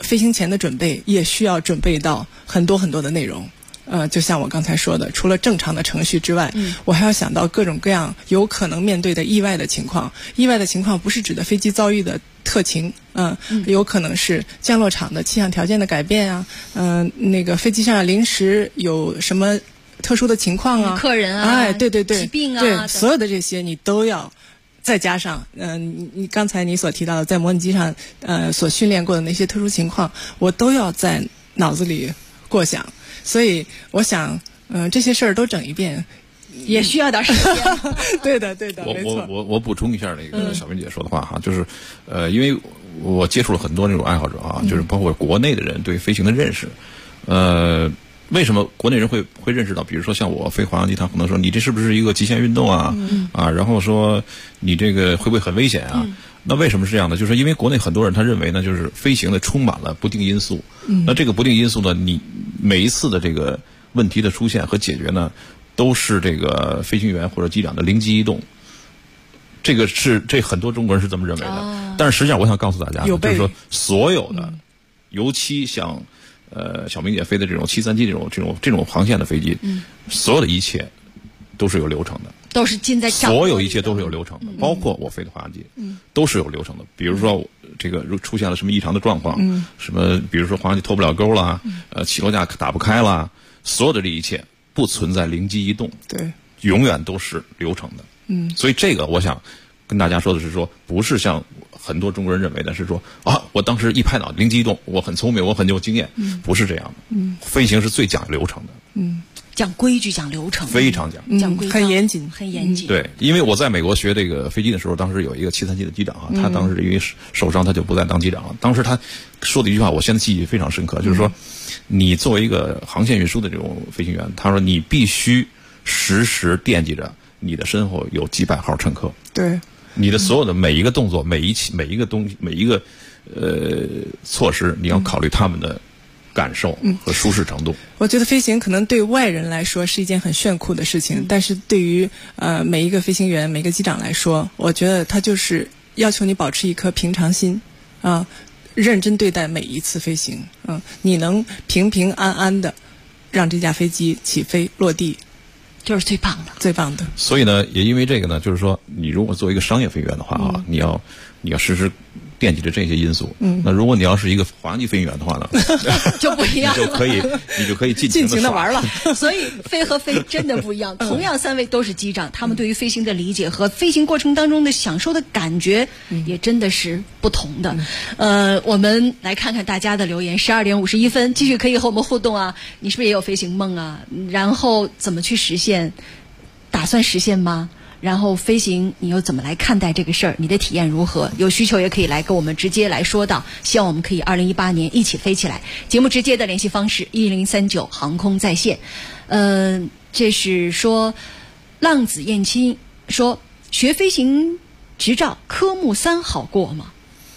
飞行前的准备也需要准备到很多很多的内容。就像我刚才说的，除了正常的程序之外，我还要想到各种各样有可能面对的意外的情况。意外的情况不是指的飞机遭遇的特情，有可能是降落场的气象条件的改变啊，那个飞机上临时有什么特殊的情况啊， 客人啊， 哎，对对对， 疾病啊， 对，所有的这些你都要。再加上，你刚才你所提到的，在模拟机上，所训练过的那些特殊情况，我都要在脑子里过想。所以我想，这些事儿都整一遍， 也需要点时间。 对的，对的，没错。 我补充一下那个小明姐说的话哈，就是，因为我接触了很多那种爱好者啊，就是包括国内的人对飞行的认识，为什么国内人会认识到？比如说像我飞滑翔机，他可能说你这是不是一个极限运动啊？然后说你这个会不会很危险啊？那为什么是这样的？就是因为国内很多人他认为呢，就是飞行呢充满了不定因素。那这个不定因素呢，你每一次的这个问题的出现和解决呢，都是这个飞行员或者机长的灵机一动。这很多中国人是这么认为的。但是实际上，我想告诉大家，就是说所有的，尤其像小明姐飞的这种737这种航线的飞机，所有的一切都是有流程的。 都是尽在掌握所有一切都是有流程的，包括我飞的滑翔机，都是有流程的。比如说这个出现了什么异常的状况，什么比如说滑翔机脱不了钩啦，起落架打不开啦，所有的这一切不存在灵机一动， 对， 永远都是流程的。所以这个我想跟大家说的是说，不是像很多中国人认为的是说啊，我当时一拍脑灵机一动，我很聪明，我很有经验，不是这样的。飞行是最讲流程的。 讲规矩，讲流程， 非常讲规矩， 很严谨， 很严谨。 对，因为我在美国学这个飞机的时候，当时有一个737的机长啊，他当时因为受伤，他就不再当机长了。当时他说的一句话，我现在记忆非常深刻，就是说，你作为一个航线运输的这种飞行员，他说你必须时时惦记着你的身后有几百号乘客。 对， 你的所有的每一个动作、每一个东西、每一个措施，你要考虑他们的感受和舒适程度。 我觉得飞行可能对外人来说是一件很炫酷的事情，但是对于每一个飞行员、每个机长来说，我觉得他就是要求你保持一颗平常心啊，认真对待每一次飞行。你能平平安安的让这架飞机起飞落地， 就是最棒的， 最棒的。 所以呢，也因为这个呢，就是说，你如果作为一个商业飞行员的话啊，你要时时惦记着这些因素。那如果你要是一个滑翔机飞行员的话呢， 就不一样， 你就可以尽情的玩了。所以飞和飞真的不一样。同样3位都是机长，他们对于飞行的理解和飞行过程当中的享受的感觉也真的是不同的。我们来看看大家的留言。12点51分，继续可以和我们互动啊！你是不是也有飞行梦啊？然后怎么去实现？打算实现吗？然后飞行你又怎么来看待这个事儿？你的体验如何？有需求也可以来跟我们直接来说到，希望我们可以2018年一起飞起来。节目直接的联系方式1039航空在线。这是说浪子燕青说，学飞行执照科目3好过吗？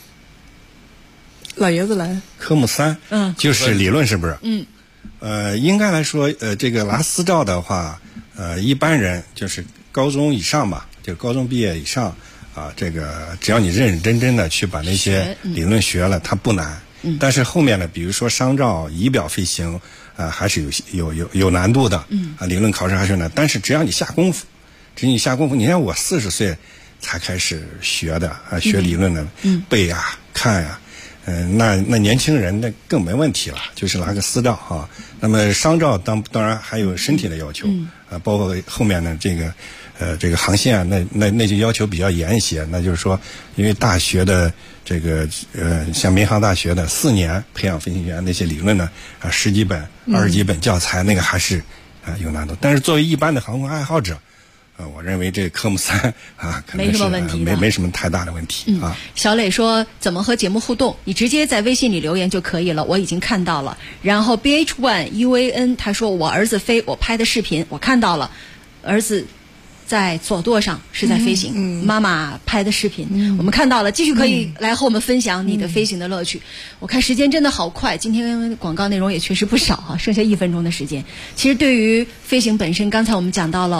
老爷子来。 科目3，就是理论是不是？应该来说，这个拿私照的话，一般人就是高中以上吧，就高中毕业以上啊，这个只要你认认真真的去把那些理论学了，它不难。但是后面呢，比如说商照、仪表飞行，还是有难度的。理论考试还是难，但是只要你下功夫，你看我40岁才开始学的学理论的，背啊、看呀。那年轻人那更没问题了，就是拿个私照啊。那么商照当然还有身体的要求，包括后面呢这个航线那就要求比较严一些。那就是说，因为大学的这个像民航大学的4年培养飞行员那些理论呢10几本、20几本教材，那个还是有难度。但是作为一般的航空爱好者，我认为这科目3可能是没什么问题， 没什么太大的问题啊。 小磊说怎么和节目互动？你直接在微信里留言就可以了，我已经看到了。然后 BH1UAN 他说我儿子飞，我拍的视频我看到了，儿子在左舵上是在飞行，妈妈拍的视频我们看到了。继续可以来和我们分享你的飞行的乐趣。我看时间真的好快，今天广告内容也确实不少剩下1分钟的时间。其实对于飞行本身，刚才我们讲到了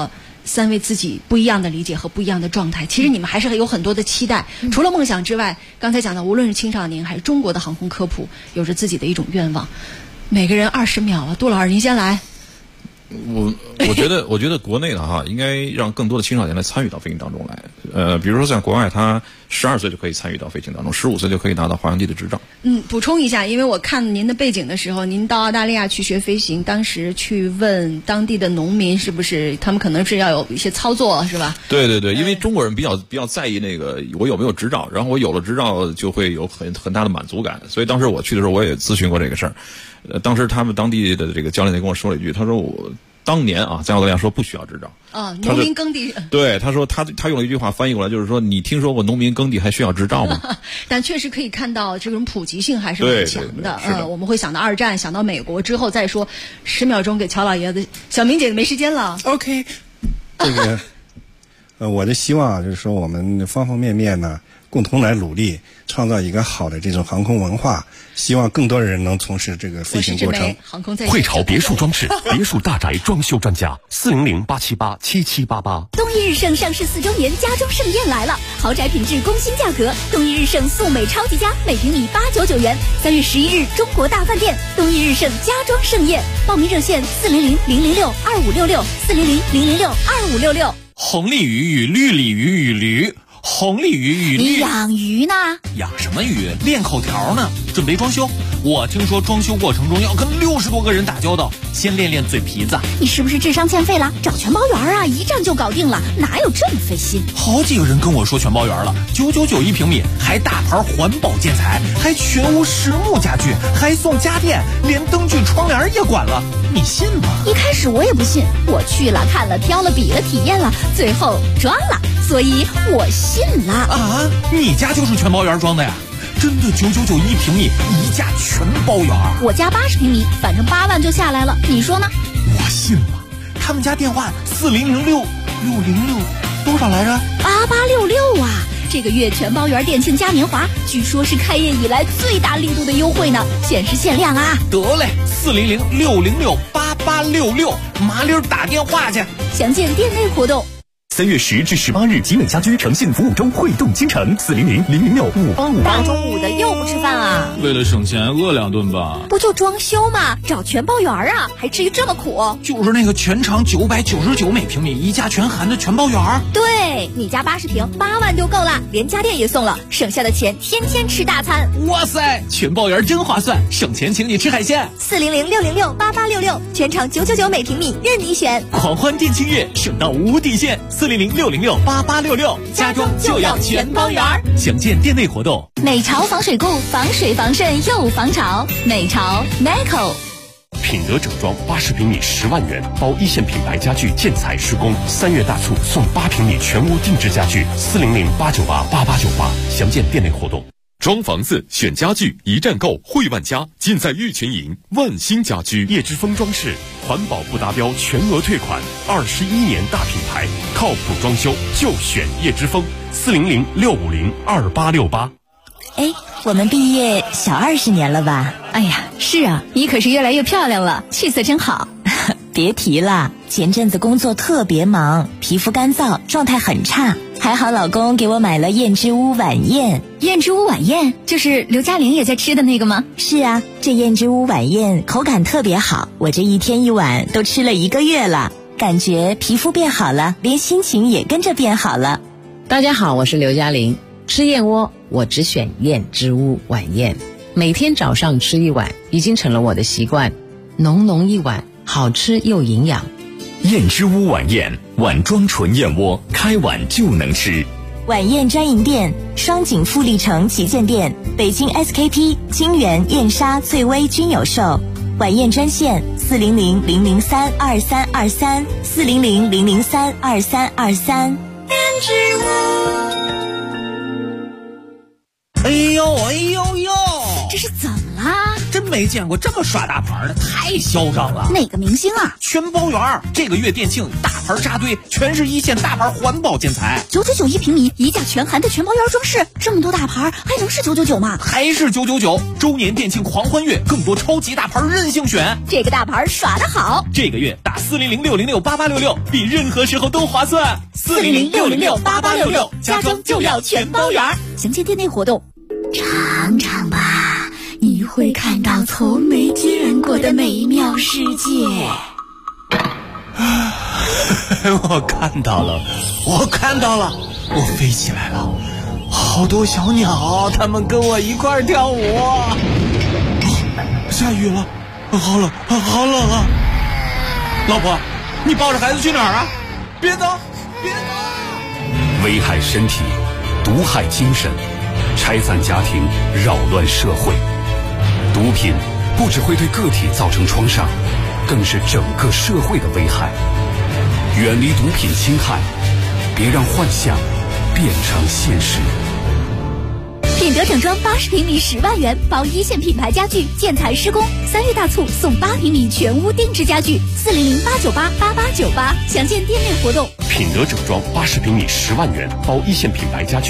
3位自己不一样的理解和不一样的状态。其实你们还是有很多的期待，除了梦想之外，刚才讲的无论是青少年还是中国的航空科普，有着自己的一种愿望。每个人20秒啊，杜老师您先来。 我觉得国内的哈，应该让更多的青少年来参与到飞行当中来。比如说像国外，他12岁就可以参与到飞行当中，15岁就可以拿到滑翔机的执照。 补充一下，因为我看您的背景的时候，您到澳大利亚去学飞行，当时去问当地的农民，是不是他们可能是要有一些操作，是吧？ 对，因为中国人比较在意那个我有没有执照，然后我有了执照就会有很大的满足感，所以当时我去的时候我也咨询过这个事儿。当时他们当地的这个教练跟我说了一句，他说我当年啊，在澳大利亚说不需要执照。 农民耕地。 对，他说他用了一句话翻译过来，就是说你听说过农民耕地还需要执照吗？ 但确实可以看到这种普及性还是很强的。我们会想到2战，想到美国之后再说。10秒钟给乔老爷子，小明姐没时间了。 OK， 这个我的希望就是说我们方方面面呢，共同来努力，创造一个好的这种航空文化，希望更多人能从事这个飞行过程。 汇潮别墅装饰，别墅大宅装修专家，400-878-7788。 东一日盛上市4周年家装盛宴来了，豪宅品质工薪价格，东一日盛素美超级家，每平米899元。3月11日，中国大饭店东一日盛家装盛宴，报名热线400-006-2566，400-006-2566。 红鲤鱼与绿鲤鱼与驴。红鲤鱼与你养鱼呢？ 养什么鱼？练口条呢。准备装修，我听说装修过程中要跟60多个人打交道，先练练嘴皮子。 你是不是智商欠费了？找全包圆啊，一站就搞定了，哪有这么费心？ 好几个人跟我说全包圆了，999一平米，还大牌环保建材，还全屋实木家具，还送家电，连灯具窗帘也管了，你信吗？ 一开始我也不信，我去了看了挑了比了体验了，最后装了，所以我信了。 啊，你家就是全包圆装的呀？真的999一平米，一价全包圆。 我家80平米，反正8万就下来了，你说呢？ 我信了。他们家电话4006多少来着 ？8866啊！这个月全包圆店庆嘉年华，据说是开业以来最大力度的优惠呢，限时限量啊！ 得嘞，400-606-8866，麻溜打电话去。 详见店内活动。 3月10至18日，集美家居诚信服务周汇动京城，400-006-5858。 大中午的又不吃饭啊？ 为了省钱，饿2顿吧。 不就装修吗？找全包圆啊，还至于这么苦？ 就是那个全长999每平米，一价全含的全包圆。 对，你家80平8万就够了，连家电也送了，省下的钱天天吃大餐。 哇塞，全包圆真划算，省钱请你吃海鲜。 400-606-8866，全长999每平米，任你选。 狂欢店庆月，省到无底线。400-606-8866，家装就要全包圆。详见店内活动。 美潮防水固，防水防渗又防潮。美潮 Meco。 品德整装80平米10万元，包一线品牌家具建材施工，3月大促送8平米全屋定制家具，400-898-8898。详见店内活动。 装房子选家具一站购汇万家，尽在玉群营万兴家居。 叶之峰装饰，环保不达标全额退款，21年大品牌，靠谱装修就选叶之峰，400-650-2868。 哎，我们毕业小20年了吧？ 哎呀，是啊，你可是越来越漂亮了，气色真好。 别提了，前阵子工作特别忙，皮肤干燥，状态很差。还好老公给我买了燕之屋晚宴。 燕之屋晚宴就是刘嘉玲也在吃的那个吗？ 是啊，这燕之屋晚宴口感特别好，我这一天一碗都吃了1个月了，感觉皮肤变好了，连心情也跟着变好了。 大家好，我是刘嘉玲。吃燕窝我只选燕之屋晚宴，每天早上吃1碗已经成了我的习惯，浓浓一碗，好吃又营养。 燕之屋晚宴，碗装纯燕窝，开碗就能吃。 晚宴专营店：双井富力城旗舰店、北京 SKP、金源、燕莎、翠微均有售。晚宴专线400-003-2323，400-003-2323。燕之屋。 哎呦哎呦呦， 这是怎么啦？ 真没见过这么耍大牌的，太嚣张了。 哪个明星啊？ 全包圆，这个月店庆大牌扎堆，全是一线大牌环保建材。 999一平米，一价全含的全包园装饰，这么多大牌还能是999吗？ 还是999。周年店庆狂欢月，更多超级大牌任性选。 这个大牌耍得好， 这个月打400-606-8866，比任何时候都划算。 400-606-8866，家装就要全包园。详见店内活动。尝尝吧，你会看到从没见过的美妙世界。 我看到了，我飞起来了，好多小鸟，它们跟我一块跳舞。下雨了，好冷啊！老婆，你抱着孩子去哪儿啊？别走！ 危害身体，毒害精神，拆散家庭，扰乱社会。毒品不只会对个体造成创伤，更是整个社会的危害。远离毒品侵害，别让幻想变成现实。 品德整装80平米10万元，包一线品牌家具，建材施工。3月大促送8平米全屋定制家具，400-898-8898，详见店内活动。 品德整装80平米10万元，包一线品牌家具。